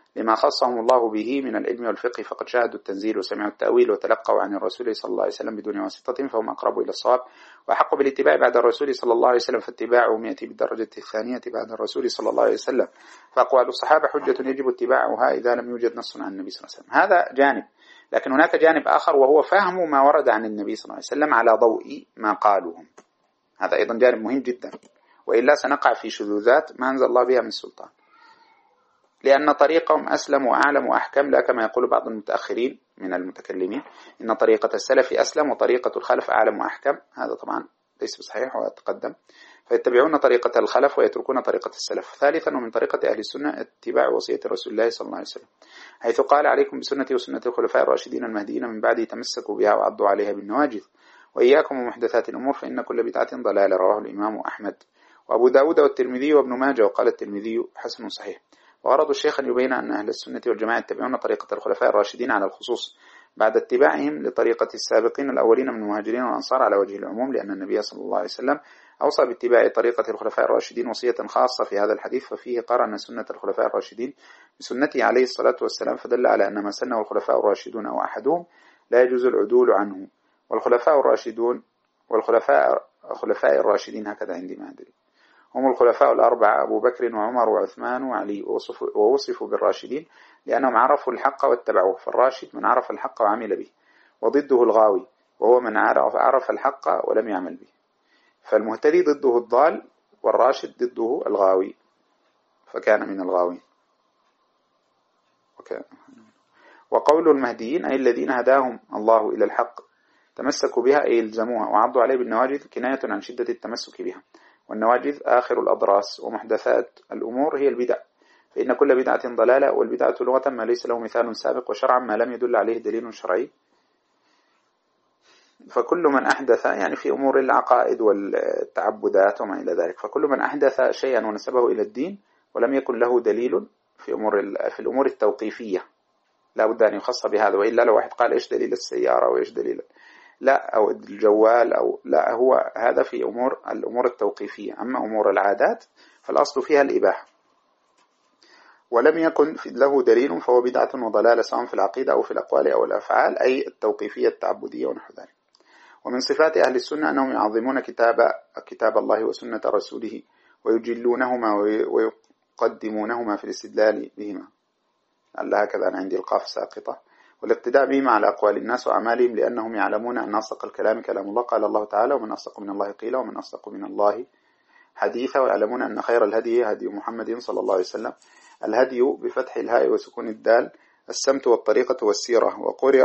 لما خصهم الله به من العلم والفقه، فقد شاهدوا التنزيل وسمعوا التأويل وتلقوا عن الرسول صلى الله عليه وسلم بدون واسطة، فهم أقرب إلى الصواب وأحق بالاتباع بعد الرسول صلى الله عليه وسلم، فاتباعهم يأتي بالدرجة الثانية بعد الرسول صلى الله عليه وسلم، فأقوال الصحابة حجة يجب اتباعها إذا لم يوجد نص عن النبي صلى الله عليه وسلم. هذا جانب، لكن هناك جانب آخر وهو فهم ما ورد عن النبي صلى الله عليه وسلم على ضوء ما قالوهم، هذا أيضا جانب مهم جدا، وإلا سنقع في شذوذات ما أنزل الله بها من سلطان، لأن طريقهم أسلم وأعلم وأحكم، لا كما يقول بعض المتأخرين من المتكلمين إن طريقة السلف أسلم وطريقة الخلف أعلم وأحكم، هذا طبعا ليس بصحيح وأتقدم، فيتبعون طريقة الخلف ويتركون طريقة السلف. ثالثا، ومن طريقة أهل السنة اتباع وصية رسول الله صلى الله عليه وسلم، حيث قال عليكم بسنتي وسنة الخلفاء الراشدين المهديين من بعدي تمسكوا بها وعضوا عليها بالنواجذ، وإياكم ومحدثات الأمور فإن كل بدعة ضلالة، رواه الإمام أحمد وأبو داود والترمذي وابن ماجه، وقال الترمذي حسن صحيح. وغرض الشيخ أن يبين أن أهل السنة والجماعة يتبعون طريقة الخلفاء الراشدين على الخصوص بعد اتباعهم لطريقة السابقين الأولين من المهاجرين والأنصار على وجه العموم، لأن النبي صلى الله عليه وسلم أوصى باتباع طريقة الخلفاء الراشدين وصية خاصة في هذا الحديث، ففيه قرن سنة الخلفاء الراشدين بسنته عليه الصلاة والسلام، فدل على أن ما سنه الخلفاء الراشدون أو أحدهم لا يجوز العدول عنه. والخلفاء الراشدون خلفاء الراشدين هكذا عندي ما أدري هم الخلفاء الأربعة أبو بكر وعمر وعثمان وعلي، ووصفوا بالراشدين لأنهم عرفوا الحق واتبعوه، فالراشد من عرف الحق وعمل به، وضده الغاوي وهو من عرف الحق ولم يعمل به، فالمهتدي ضده الضال والراشد ضده الغاوي، فكان من الغاوين. وقول المهديين أي الذين هداهم الله إلى الحق تمسكوا بها أي الزموها وعضوا عليه بالنواجذ، كناية عن شدة التمسك بها، والنواجذ آخر الأضراس، ومحدثات الأمور هي البدع، فإن كل بدعة ضلالة، والبدعة لغة ما ليس له مثال سابق، وشرعا ما لم يدل عليه دليل شرعي. فكل من أحدث يعني في أمور العقائد والتعبدات وما إلى ذلك، فكل من أحدث شيئا ونسبه إلى الدين ولم يكن له دليل في الأمور التوقيفية لا بد أن يخص بهذا، وإلا لو واحد قال إيش دليل السيارة وإيش دليل لا أو الجوال أو لا، هو هذا في الأمور التوقيفية، أما أمور العادات فالأصل فيها الإباحة، ولم يكن له دليل فهو بدعة وضلالة، سواء في العقيدة أو في الأقوال أو الأفعال، أي التوقيفية التعبدية ونحو ذلك. ومن صفات أهل السنة أنهم يعظمون كتاب الله وسنة رسوله، ويجلونهما ويقدمونهما في الاستدلال بهما، قال هكذا أنا عندي القاف ساقطة، والاقتداء بهما على أقوال الناس وأعمالهم، لأنهم يعلمون أن أصدق الكلام كلام الله، قال الله تعالى ومن أصدق من الله قيلا ومن أصدق من الله حديثا، ويعلمون أن خير الهدي هدي محمد صلى الله عليه وسلم، الهدي بفتح الهاء وسكون الدال السمت والطريقة والسيرة،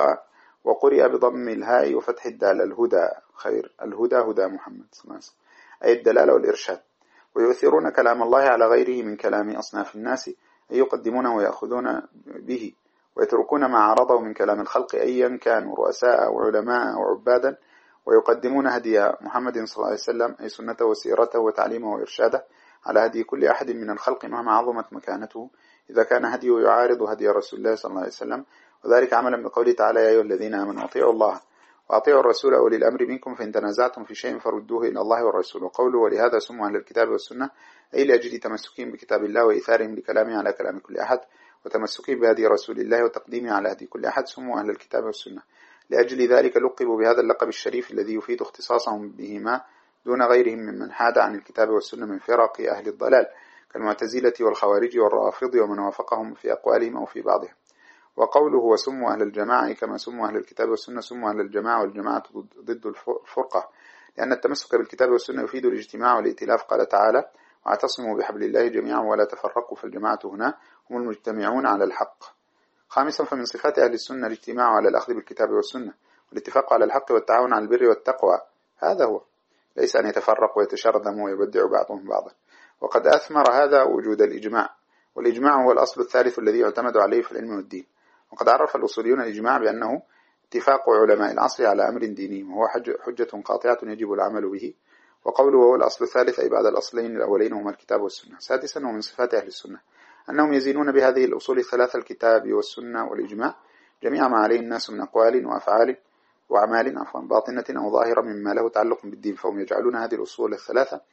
وقرئ بضم الهاء وفتح الدال الهدى، خير الهدى هدى محمد صلى الله عليه وسلم، أي الدلالة والإرشاد. ويؤثرون كلام الله على غيره من كلام أصناف الناس، أي يقدمونه ويأخذون به، ويتركون ما عرضه من كلام الخلق أيا كانوا رؤساء وعلماء وعبادا، ويقدمون هدي محمد صلى الله عليه وسلم أي سنته وسيرته وتعليمه وإرشاده على هدي كل أحد من الخلق مهما عظمت مكانته، إذا كان هديه يعارض هدي رسول الله صلى الله عليه وسلم، وذلك عملا بقوله تعالى يا أيها الذين آمنوا أطيعوا الله وأطيعوا الرسول أولي الأمر منكم فإن تنازعتم في شيء فردوه إلى الله والرسول. وقوله ولهذا سموا أهل الكتاب والسنة أي لأجل تمسكهم بكتاب الله وإيثارهم لكلامه على كلام كل أحد، وتمسكهم بهدي رسول الله وتقديمه على هدي كل أحد، سموا أهل الكتاب والسنة. لأجل ذلك لقبوا بهذا اللقب الشريف الذي يفيد اختصاصهم بهما دون غيرهم ممن حاد عن الكتاب والسنة من فرق أهل الضلال كالمعتزلة والخوارج والرافض ومن وافقهم في أقوالهم أو في بعضهم. وقوله وسموا أهل الجماعة كما سموا أهل الكتاب والسنة، سموا أهل الجماعة، والجماعة ضد الفرقة، لأن التمسك بالكتاب والسنة يفيد الاجتماع والائتلاف، قال تعالى واعتصموا بحبل الله جميعا ولا تفرقوا، فالجماعة هنا هم المجتمعون على الحق. خامسا، فمن صفات أهل السنة الاجتماع على الأخذ بالكتاب والسنة والاتفاق على الحق والتعاون على البر والتقوى، هذا هو، ليس أن يتفرقوا ويتشرذموا ويبدعوا بعضهم بعضا. وقد أثمر هذا وجود الإجماع، والإجماع هو الأصل الثالث الذي يعتمد عليه في العلم والدين. وقد عرف الأصوليون الإجماع بأنه اتفاق علماء العصر على أمر ديني، وهو حجة قاطعة يجب العمل به. وقوله هو الأصل الثالث أي بعد الأصلين الأولين هما الكتاب والسنة. سادسا، ومن صفات أهل السنة أنهم يزينون بهذه الأصول الثلاثة الكتاب والسنة والإجماع جميع ما عليه الناس من أقوال وأفعال وأعمال باطنة أو ظاهرة مما له تعلق بالدين، فهم يجعلون هذه الأصول الثلاثة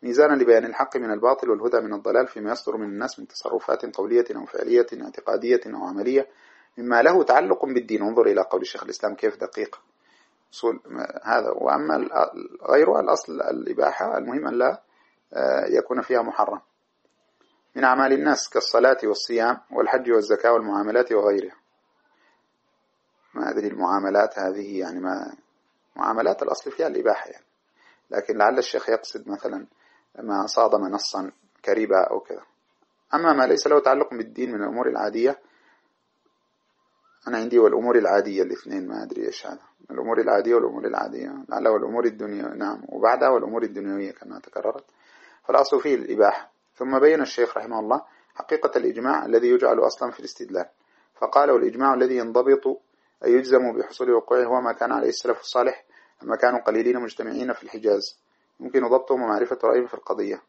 ميزانا لبيان الحق من الباطل والهدى من الضلال فيما يصدر من الناس من تصرفات قولية أو فعلية اعتقادية أو عملية مما له تعلق بالدين. انظر إلى قول الشيخ الإسلام كيف دقيق هذا. وأما غيره الأصل الإباحة، المهم أن لا يكون فيها محرم من أعمال الناس كالصلاة والصيام والحج والزكاة والمعاملات وغيرها. ما أدري المعاملات هذه يعني ما معاملات الأصل فيها الإباحة يعني، لكن لعل الشيخ يقصد مثلا ما صادم نصا كريبا أو كذا. أما ما ليس له تعلق بالدين من الأمور العادية، أنا عندي والأمور العادية الاثنين ما أدري إيش هذا، الأمور العادية والأمور العادية لعل والأمور الدنيا نعم، وبعدها والأمور الدنيوية كما تكررت، فالأصل فيه الإباحة. ثم بين الشيخ رحمه الله حقيقة الإجماع الذي يجعل أصلا في الاستدلال، فقال: والإجماع الذي ينضبط أي يجزم بحصول وقوعه هو ما كان عليه السلف الصالح لما كانوا قليلين مجتمعين في الحجاز، يمكن ضبطهم ومعرفة رأيهم في القضية.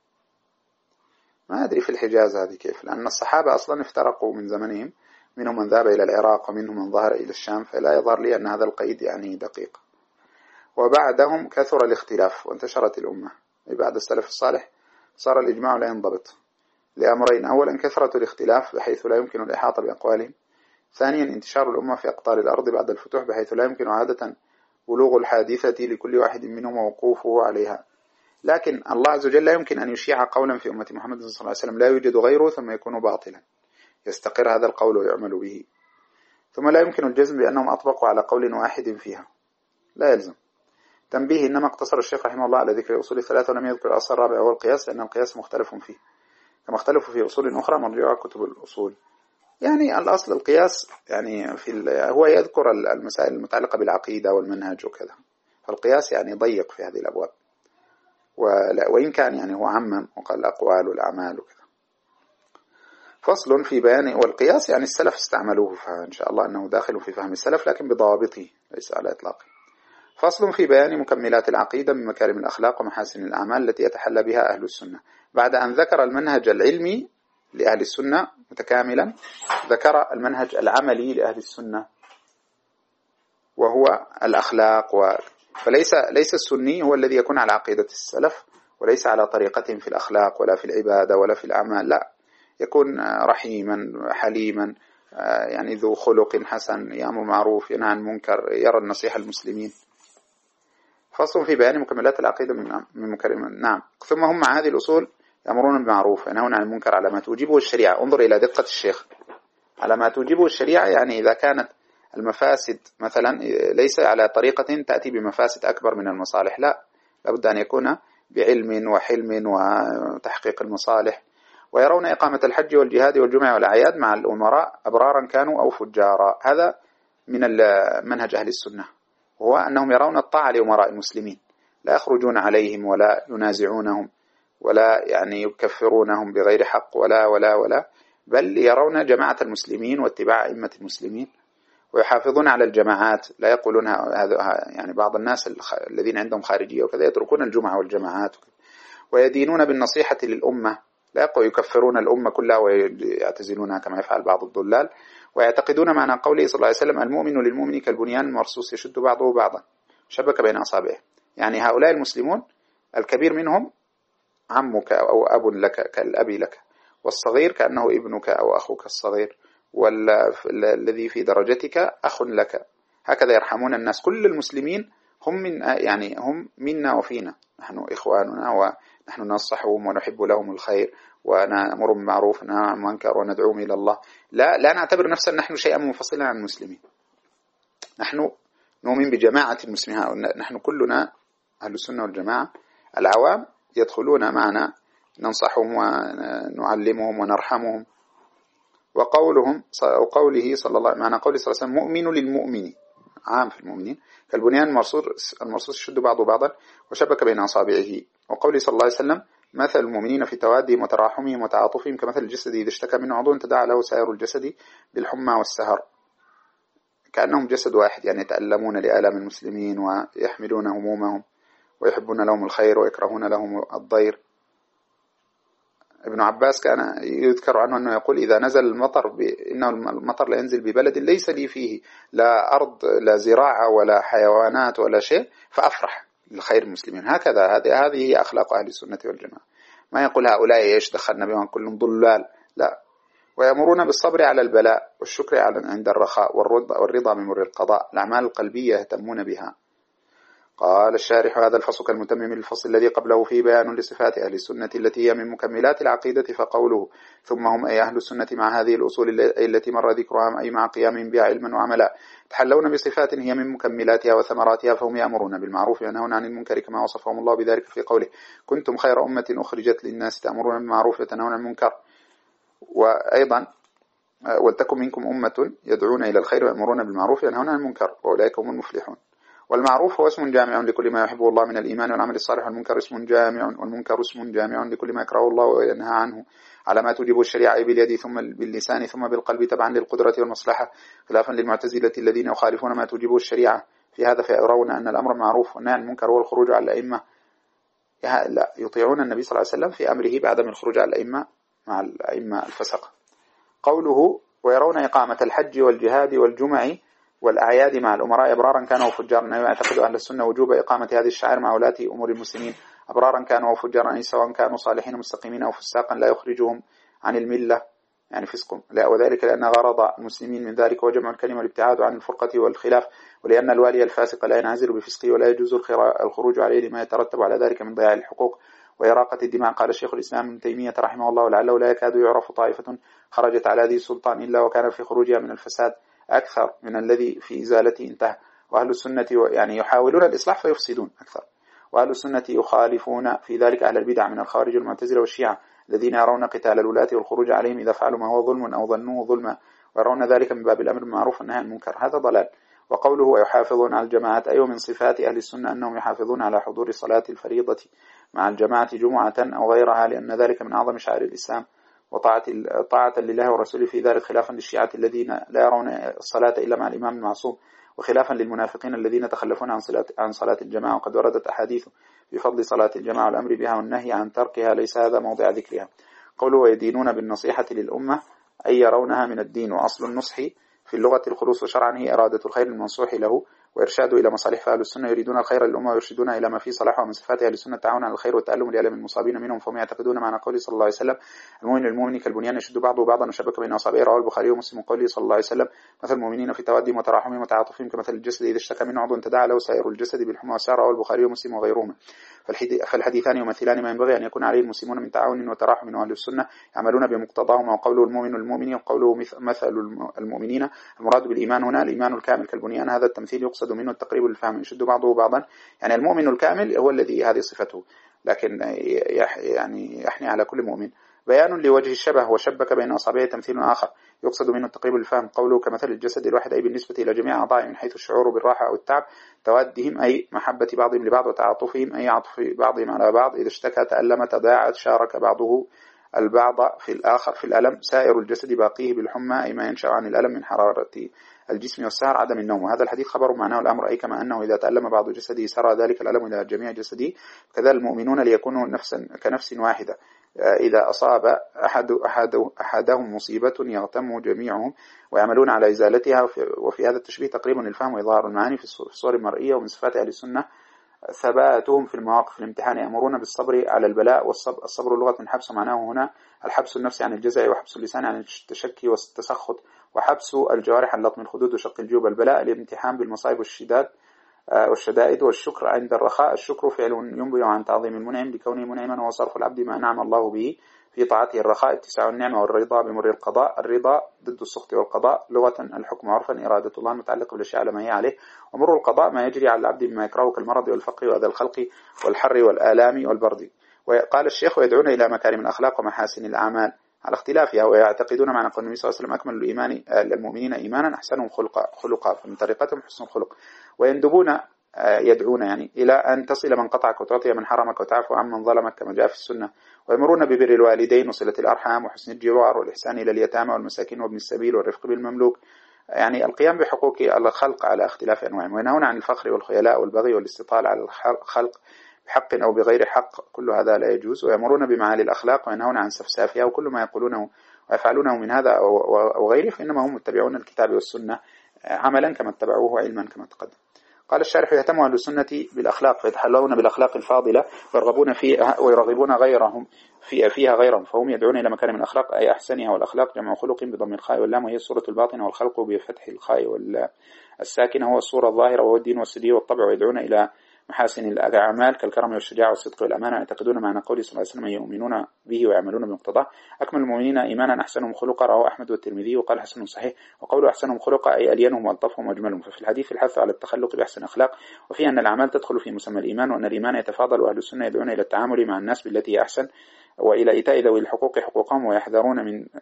ما أدري في الحجاز هذه كيف، لأن الصحابة أصلا افترقوا من زمنهم، منهم من ذهب إلى العراق ومنهم من ظهر إلى الشام، فلا يظهر لي أن هذا القيد يعني دقيق. وبعدهم كثر الاختلاف وانتشرت الأمة، بعد السلف الصالح صار الإجماع لا ينضبط لأمرين: أولا كثرة الاختلاف بحيث لا يمكن الإحاطة بأقوالهم، ثانيا انتشار الأمة في أقطار الأرض بعد الفتوح بحيث لا يمكن عادة بلوغ الحادثة لكل واحد منهم ووقوفه عليها. لكن الله عز وجل لا يمكن أن يشيع قولا في أمة محمد صلى الله عليه وسلم لا يوجد غيره ثم يكون باطلا، يستقر هذا القول ويعمل به. ثم لا يمكن الجزم بأنهم أطبقوا على قول واحد فيها، لا يلزم. تنبيه: إنما اقتصر الشيخ رحمه الله على ذكر أصول الثلاثة ولم يذكر الأصل الرابع وهو القياس، لأن القياس مختلف فيه كما اختلفوا في أصول أخرى مرجعها كتب الأصول. يعني الأصل القياس يعني هو يذكر المسائل المتعلقة بالعقيدة والمنهج وكذا، فالقياس يعني ضيق في هذه الأبواب، وإن كان يعني هو عمم وقال الأقوال والأعمال وكذا. فصل في بيان، والقياس يعني السلف استعملوه، فإن شاء الله أنه داخل في فهم السلف لكن بضوابطه ليس على إطلاقه. فصل في بيان مكملات العقيدة من مكارم الأخلاق ومحاسن الأعمال التي يتحلى بها أهل السنة. بعد أن ذكر المنهج العلمي لأهل السنة متكاملا، ذكر المنهج العملي لأهل السنة وهو الأخلاق. فليس السني هو الذي يكون على عقيدة السلف وليس على طريقتهم في الأخلاق ولا في العبادة ولا في الأعمال، لا، يكون رحيما حليما، يعني ذو خلق حسن، يأمر معروف ينهى عن منكر، يرى النصيحة المسلمين. فصل في بيان مكملات العقيدة من مكارم. نعم. ثم هم مع هذه الأصول يأمرون بالمعروف وينهون عن المنكر على ما توجبه الشريعة. انظر إلى دقة الشيخ، على ما توجبه الشريعة، يعني إذا كانت المفاسد مثلا ليس على طريقة تأتي بمفاسد أكبر من المصالح، لا، لابد أن يكون بعلم وحلم وتحقيق المصالح. ويرون إقامة الحج والجهاد والجمع والأعياد مع الأمراء أبرارا كانوا أو فجارا. هذا من منهج أهل السنة، وهو أنهم يرون الطاعة لأمراء المسلمين، لا يخرجون عليهم ولا ينازعونهم ولا يعني يكفرونهم بغير حق ولا بل يرون جماعة المسلمين واتباع أئمة المسلمين، ويحافظون على الجماعات، لا يقولون هذا. يعني بعض الناس الذين عندهم خارجية وكذا يتركون الجمعة والجماعات، ويدينون بالنصيحة للأمة، لا يكفرون الأمة كلها ويعتزلونها كما يفعل بعض الضلال، ويعتقدون معنى قوله صلى الله عليه وسلم: المؤمن للمؤمن كالبنيان المرصوص يشد بعضه بعضا شبك بين أصابعه. يعني هؤلاء المسلمون الكبير منهم عمك أو أب لك كالأب لك، والصغير كأنه ابنك أو أخوك الصغير، والذي في درجتك أخ لك. هكذا يرحمون الناس. كل المسلمين هم منا وفينا، نحن إخواننا ونحن ننصحهم ونحب لهم الخير ونأمر بالمعروف وننهى عن المنكر وندعوهم إلى الله. لا نعتبر نفسنا نحن شيئا منفصلا عن المسلمين، نحن نؤمن بجماعة المسلمين، نحن كلنا أهل السنة والجماعة. العوام يدخلون معنا، ننصحهم ونعلمهم ونرحمهم. وقوله صلى الله معنى قوله صلى الله عليه وسلم: مؤمن للمؤمن، عام في المؤمنين، كالبنيان المرصوص يشد بعضه بعضا وشبك بين أصابعه. وقوله صلى الله عليه وسلم: مثل المؤمنين في توادهم وتراحمهم وتعاطفهم كمثل الجسد إذا اشتكى منه عضو تداعى له سائر الجسد بالحمى والسهر. كأنهم جسد واحد، يعني يتألمون لآلام المسلمين ويحملون همومهم ويحبون لهم الخير ويكرهون لهم الضير. ابن عباس كان يذكر عنه أنه يقول: إذا نزل المطر إنه المطر لا ينزل ببلد ليس لي فيه لا أرض لا زراعة ولا حيوانات ولا شيء فأفرح، لخير المسلمين. هكذا هذه هي أخلاق أهل السنة والجماعة. ما يقول هؤلاء إيش دخلنا بهم كلهم ضلال، لا. ويأمرون بالصبر على البلاء والشكر عند الرخاء والرضا بمر القضاء. الأعمال القلبية يهتمون بها. قال الشارح: هذا الفصل كالمتمم للفصل الذي قبله فيه بيان لصفات أهل السنة التي هي من مكملات العقيدة، فقوله: ثم هم أي أهل السنة مع هذه الأصول التي مر ذكرها، أي مع قيامهم بها علما وعملا، يتحلون بصفات هي من مكملاتها وثمراتها، فهم يأمرون بالمعروف وينهون عن المنكر، كما وصفهم الله بذلك في قوله: كنتم خير أمة أخرجت للناس تأمرون بالمعروف وتنهون عن المنكر. وأيضا: ولتكن منكم أمة يدعون إلى الخير ويأمرون بالمعروف وينهون عن المنكر وأولئك هم المفلحون. والمعروف هو اسم جامع لكل ما يحبه الله من الإيمان والعمل الصالح، والمنكر اسم جامع لكل ما يكرهه الله وينهى عنه، على ما توجب الشريعة باليد ثم باللسان ثم بالقلب، تبعا للقدرة والمصلحة، خلافا للمعتزلة الذين يخالفون ما توجبه الشريعة في هذا، فيرون أن الأمر معروف والنهي عن المنكر هو الخروج على الأئمة. لا، يطيعون النبي صلى الله عليه وسلم في أمره بعدم الخروج على الأئمة مع الأئمة الفسقة. قوله: ويرون إقامة الحج والجهاد والجمع والأعياد مع الأمراء أبرارا كانوا وفجارا، يعتقد أهل السنة وجوب إقامة هذه الشعائر مع ولاة أمور المسلمين أبرارا كانوا وفجارا، أي سواء كانوا صالحين مستقيمين أو فساقا لا يخرجهم عن الملة، يعني فسقهم، وذلك لأن غرض المسلمين من ذلك هو جمع الكلمة والابتعاد عن الفرقة والخلاف، ولأن الوالي الفاسق لا ينعزل بفسقه ولا يجوز الخروج عليه لما يترتب على ذلك من ضياع الحقوق وإراقة الدماء. قال الشيخ الإسلام ابن تيمية رحمه الله: لعله لا يكاد يعرف طائفة خرجت على ذي السلطان إلا وكان في خروجها من الفساد أكثر من الذي في إزالته انتهى. وأهل السنة يعني يحاولون الإصلاح فيفسدون أكثر. وأهل السنة يخالفون في ذلك أهل البدع من الخوارج والمعتزلة والشيعة الذين يرون قتال الولاة والخروج عليهم إذا فعلوا ما هو ظلم أو ظنوه ظلما، ويرون ذلك من باب الأمر بالمعروف والنهي عن المنكر. هذا ضلال. وقوله: ويحافظون على الجماعة، أي من صفات أهل السنة أنهم يحافظون على حضور صلاة الفريضة مع الجماعة جمعة أو غيرها، لأن ذلك من أعظم شعائر الإسلام وطاعة لله ورسوله في ذلك، خلافا للشيعة الذين لا يرون الصلاة إلا مع الإمام المعصوم، وخلافا للمنافقين الذين تخلفون عن صلاة الجماعة. وقد وردت أحاديث بفضل صلاة الجماعة والأمر بها والنهي عن تركها، ليس هذا موضع ذكرها. قوله: ويدينون بالنصيحة للأمة، أي يرونها من الدين. وأصل النصح في اللغة الخلوص، وشرعا هي إرادة الخير المنصوح له وإرشاده إلى مصالح. فأهل السنة يريدون الخير للأمة ويرشدون إلى ما فيه صلاحها. ومن صفات أهل السنة التعاون على الخير والتألم لألم المصابين منهم، فهم يعتقدون معنى قوله صلى الله عليه وسلم: المؤمن للمؤمن كالبنيان يشد بعضه بعضا وشبك بين أصابعه. رواه البخاري ومسلم. قوله صلى الله عليه وسلم: مثل المؤمنين في توادهم وتراحمهم وتعاطفهم كمثل الجسد إذا اشتكى منه عضو تداعى له سائر الجسد بالحمى والسهر. رواه البخاري ومسلم وغيرهما. فالحديثان يمثلان ما ينبغي أن يكون عليه المسلمون من تعاون وتراحم، وأهل السنة يعملون بمقتضاهما. وقوله: المؤمن المؤمن، وقوله: مثل المؤمنين، المراد بالإيمان هنا الإيمان الكامل كالبنيان. هذا التمثيل يقصد منه التقريب للفهم، يشد بعضه بعضا، يعني المؤمن الكامل هو الذي هذه صفته، لكن يعني يحني على كل مؤمن. بيان لوجه الشبه، وشبك بين أصابعه تمثيل آخر يقصد منه التقريب للفهم. قوله: كمثل الجسد الواحد، أي بالنسبة إلى جميع أعضائه من حيث الشعور بالراحة أو التعب، توادهم أي محبة بعضهم لبعض، وتعاطفهم أي عطف بعضهم على بعض، إذا اشتكى تألم تضاعت، شارك بعضه البعض في الآخر في الألم. سائر الجسد باقيه بالحمى، أي ما ينشأ عن الألم من حرارة الجسم والسهر، عدم النوم. وهذا الحديث خبر معناه الأمر، أي كما أنه إذا تألم بعض جسده سرى ذلك الألم إلى جميع جسده، كذا المؤمنون ليكونوا كنفس واحدة، إذا أصاب أحدهم مصيبة يغتم جميعهم ويعملون على إزالتها. وفي هذا التشبيه تقريبا للفهم وإظهار المعاني في الصور المرئية. ومن صفات أهل السنة ثباتهم في المواقف الامتحان، يأمرون بالصبر على البلاء. والصبر لغة من حبس، معناه هنا الحبس النفسي عن الجزع، وحبس اللسان عن التشكي والتسخط، وحبس الجوارح عن لطم الخدود وشق الجيوب. البلاء الامتحان بالمصائب والشدائد. والشكر عند الرخاء، الشكر فعل ينبئ عن تعظيم المنعم لكونه منعما، وصرف العبد ما أنعم الله به في طاعته. الرخاء اتساع النعمة. والرضا بمر القضاء، الرضا ضد السخط والقضاء، لغة الحكم، عرفا إرادة الله المتعلقة بالأشياء على ما هي عليه. ومر القضاء ما يجري على العبد بما يكرهه كالمرض والفقر وأذى الخلق والحر والآلام والبرد. وقال الشيخ: ويدعون إلى مكارم الأخلاق ومحاسن الأعمال على اختلافها، ويعتقدون معنى قول النبي صلى الله عليه وسلم: أكمل الإيمان المؤمنين إيمانا أحسنهم خلقا، فمن طريقتهم حسن الخلق. ويندبون يدعون يعني إلى أن تصل من قطعك وتعطي من حرمك وتعفو عن من ظلمك كما جاء في السنة. ويمرون ببر الوالدين وصلة الأرحام وحسن الجوار والإحسان إلى اليتامى والمساكين وابن السبيل والرفق بالمملوك، يعني القيام بحقوق الخلق على اختلاف أنواعهم. وينهون عن الفخر والخيلاء والبغي والاستطالة على الخلق بحق أو بغير حق، كل هذا لا يجوز. ويمرون بمعالي الأخلاق وينهون عن سفسافها، وكل ما يقولونه ويفعلونه من هذا أو غيره فإنما هم متبعون الكتاب والسنة عملا كما اتبعوه وعلما كما تقدم. قال الشارح: يهتم أهل السنة بالأخلاق فيتحلون بالأخلاق الفاضلة ويرغبون غيرهم فيها غيرهم، فهم يدعون إلى مكارم الأخلاق أي أحسنها، والأخلاق جمع خلق بضم الخاء واللام، وهي الصورة الباطنة، والخلق بفتح الخاء والساكنة هو الصورة الظاهرة، وهو الدين والسدي والطبع، ويدعون إلى محاسن الأعمال كالكرم والشجاعة والصدق والأمانة، يعتقدون معنى قوله صلى الله عليه وسلم: يؤمنون به ويعملون بمقتضاه. أكمل المؤمنين إيمانا أحسنهم خلقا، رواه أحمد والترمذي وقال حسن صحيح. وقوله أحسنهم خلقا أي ألينهم وألطفهم وأجملهم. ففي الحديث الحث على التخلق بأحسن أخلاق، وفي أن الأعمال تدخل في مسمى الإيمان، وأن الإيمان يتفاضل، وأهل السنة يدعون إلى التعامل مع الناس بالتي هي أحسن، وإلى إيتاء ذوي الحقوق حقوقهم، ويحذرون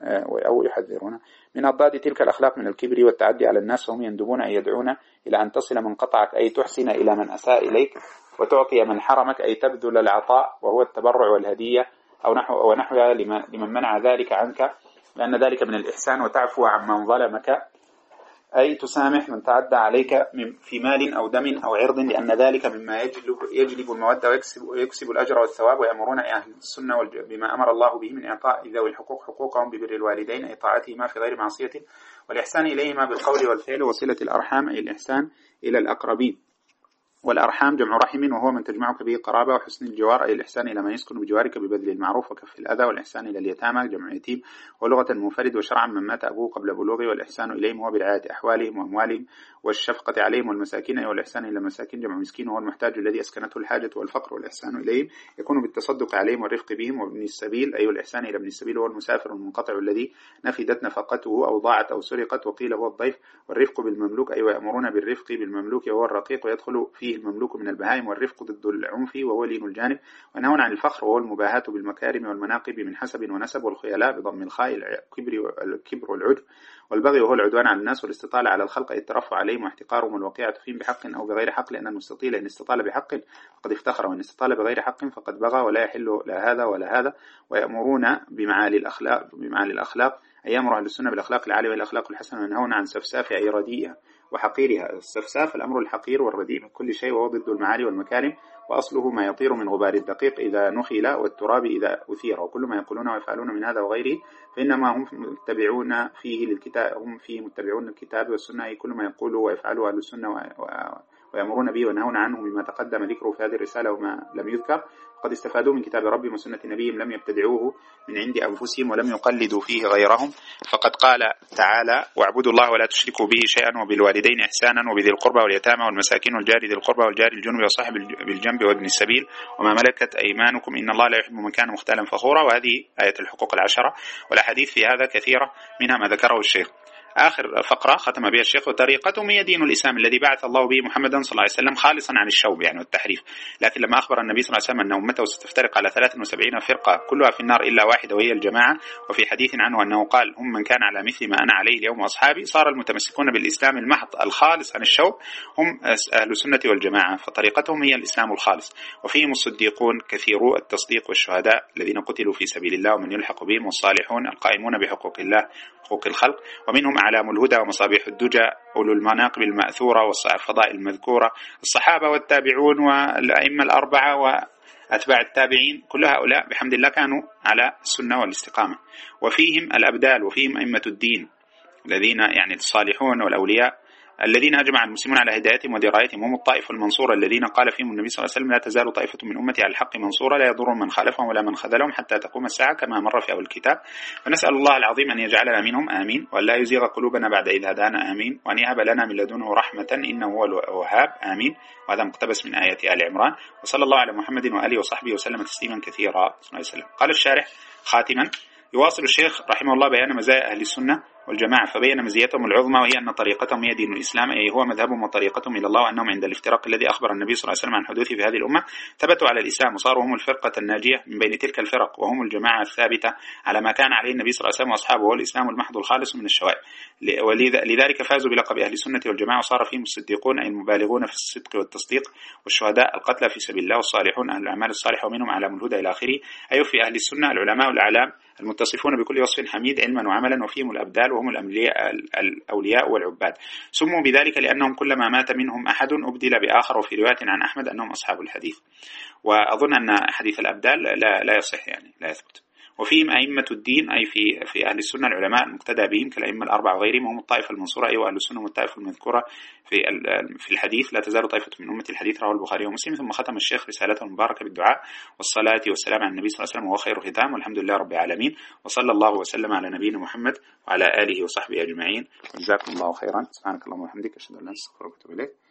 من أضداد تلك الأخلاق من الكبر والتعدي على الناس، وهم يندبون أن يدعون إلى أن تصل من قطعك أي تحسن إلى من أساء إليك، وتعطي من حرمك أي تبذل العطاء وهو التبرع والهدية أو ونحوها لمن منع ذلك عنك، لأن ذلك من الإحسان، وتعفو عمن ظلمك أي تسامح من تعدى عليك في مال أو دم أو عرض، لأن ذلك مما يجلب المودة ويكسب الأجر والثواب. ويأمرون أهل السنة بما أمر الله به من إعطاء ذوي الحقوق حقوقهم ببر الوالدين أي طاعتهما في غير معصية، والإحسان إليهما بالقول والفعل، وصلة الأرحام أي الإحسان إلى الأقربين. والأرحام جمع رحم، وهو من تجمعك به قرابة، وحسن الجوار أي الإحسان إلى من يسكن بجوارك ببذل المعروف وكف الأذى، والإحسان إلى اليتامى جمع يتيم، ولغة منفرد، وشرعا من مات أبوه قبل بلوغه، والإحسان إليهم هو برعاية أحوالهم وأموالهم والشفقة عليهم، والمساكين أي والإحسان إلى المساكين جمع مسكين، وهو المحتاج الذي أسكنته الحاجة والفقر، والإحسان إليهم يكون بالتصدق عليهم والرفق بهم. وابن السبيل أي الإحسان إلى ابن السبيل هو المسافر المنقطع الذي نفدت نفقته أو ضاعت أو سرقت، وقيل هو الضيف. والرفق بالمملوك أي ويأمرون بالرفق بالمملوك وهو الرقيق، ويدخل فيه المملوك من البهائم، والرفق ضد العنف وهو لين الجانب. ونهون عن الفخر وهو المباهاة بالمكارم والمناقب من حسب ونسب، والخيلاء بضم الخاء الكبر والعجب، والبغي وهو العدوان على الناس، والاستطالة على الخلق أي الترفع عليهم واحتقارهم، والوقيعة فيهم بحق أو بغير حق، لأن المستطيل إن استطال بحق فقد افتخر، وإن استطال بغير حق فقد بغى، ولا يحل لا هذا ولا هذا. ويأمرون بمعالي الأخلاق أي يأمر أهل السنة بالأخلاق العالية والأخلاق الحسنة، وينهون عن سفساف أي رديئة وحقيرها. السفساف الأمر الحقير والرديء من كل شيء، وهو ضد المعالي والمكارم، وأصله ما يطير من غبار الدقيق إذا نخل، والتراب إذا أثير. وكل ما يقولون ويفعلون من هذا وغيره فإنما هم متبعون فيه للكتاب، هم فيه متبعون الكتاب والسنة، أي كل ما يقولوا ويفعلوا أهل السنة ويأمرون به ونهون عنه بما تقدم ذكره في هذه الرسالة وما لم يذكر، قد استفادوا من كتاب ربهم وسنة نبيهم، لم يبتدعوه من عند أنفسهم ولم يقلدوا فيه غيرهم. فقد قال تعالى: واعبدوا الله ولا تشركوا به شيئا، وبالوالدين إحسانا، وبذي القربى واليتامى والمساكين والجار ذي القربى والجار الجنب وصاحب بالجنب وابن السبيل وما ملكت أيمانكم إن الله لا يحب من كان مختالا فخورا. وهذه آية الحقوق العشرة، والأحاديث في هذا كثيرة، منها ما ذكره الشيخ. آخر فقرة ختم بها الشيخ: وطريقتهم هي دين الإسلام الذي بعث الله به محمدا صلى الله عليه وسلم خالصا عن الشوب يعني والتحريف. لكن لما أخبر النبي صلى الله عليه وسلم أن أمته ستفترق على 73 فرقة كلها في النار إلا واحدة وهي الجماعة، وفي حديث عنه أنه قال: هم من كان على مثل ما أنا عليه اليوم وأصحابي، صار المتمسكون بالإسلام المحض الخالص عن الشوب هم أهل السنة والجماعة، فطريقتهم هي الإسلام الخالص. وفيهم الصديقون كثيرو التصديق والشهداء الذين قتلوا في سبيل الله ومن يلحق بهم، والصالحون القائمون بحقوق الله حقوق الخلق، ومنهم أعلام الهدى ومصابيح الدجى أولو المناقب المأثورة والفضائل المذكورة، الصحابة والتابعون والأئمة الأربعة وأتباع التابعين، كل هؤلاء بحمد الله كانوا على السنة والاستقامة. وفيهم الأبدال، وفيهم أئمة الدين الذين يعني الصالحون والأولياء الذين أجمع المسلمون على هدايتهم ودرايتهم، هم الطائفة المنصورة الذين قال فيهم النبي صلى الله عليه وسلم: لا تزال طائفة من أمتي على الحق منصورة لا يضر من خالفهم ولا من خذلهم حتى تقوم الساعة، كما مر في أول الكتاب. فنسأل الله العظيم أن يجعلنا منهم آمين، وأن لا يزيغ قلوبنا بعد إذ هدانا آمين، وأن يهب لنا من لدنه رحمة إنه هو الوهاب آمين. وهذا مقتبس من آيات آل عمران. وصلى الله على محمد وآله وصحبه وسلم تسليما كثيرا. قال الشارح خاتما: يواصل الشيخ رحمه الله بيان مزايا أهل السنة والجماعة، فبين مزيتهم العظمى وهي أن طريقتهم هي دين الإسلام، أي هو مذهبهم وطريقتهم إلى الله، وأنهم عند الافتراق الذي أخبر النبي صلى الله عليه وسلم عن حدوثه في هذه الأمة ثبتوا على الإسلام وصاروا هم الفرقة الناجية من بين تلك الفرق، وهم الجماعة الثابتة على ما كان عليه النبي صلى الله عليه وسلم وأصحابه، وهو الإسلام المحض الخالص من الشوائب. ولذلك فازوا بلقب أهل السنة والجماعة، وصار فيهم الصديقون أي المبالغون في الصدق والتصديق، والشهداء القتلى في سبيل الله، والصالحون أهل الأعمال الصالحة، ومنهم أعلام الهدى إلى آخره. أي في أهل السنة العلماء الأعلام المتصفون بكل وصف حميد علما وعملا، وفيهم الأبدال وهم الأولياء والعباد. سموا بذلك لأنهم كلما مات منهم أحد أبدل بآخر، وفي رواية عن أحمد أنهم أصحاب الحديث. وأظن أن حديث الأبدال لا يصح يعني لا يثبت. وفيهم أئمة الدين، أي في أهل السنة العلماء المقتدى بهم كالأئمة الأربعة وغيرهم، وهم الطائفة المنصورة، أي أهل السنة والطائفة المذكورة في الحديث. لا تزال طائفة من أمة الحديث، رواه البخاري ومسلم. ثم ختم الشيخ رسالته المباركة بالدعاء والصلاة والسلام على النبي صلى الله عليه وسلم، وهو خير ختام، والحمد لله رب العالمين، وصلى الله وسلم على نبينا محمد وعلى آله وصحبه أجمعين. جزاكم الله خيرا. سبحانك اللهم وبحمدك، أشهد أن لا إله إلا أنت، أستغفرك وأتوب إليك.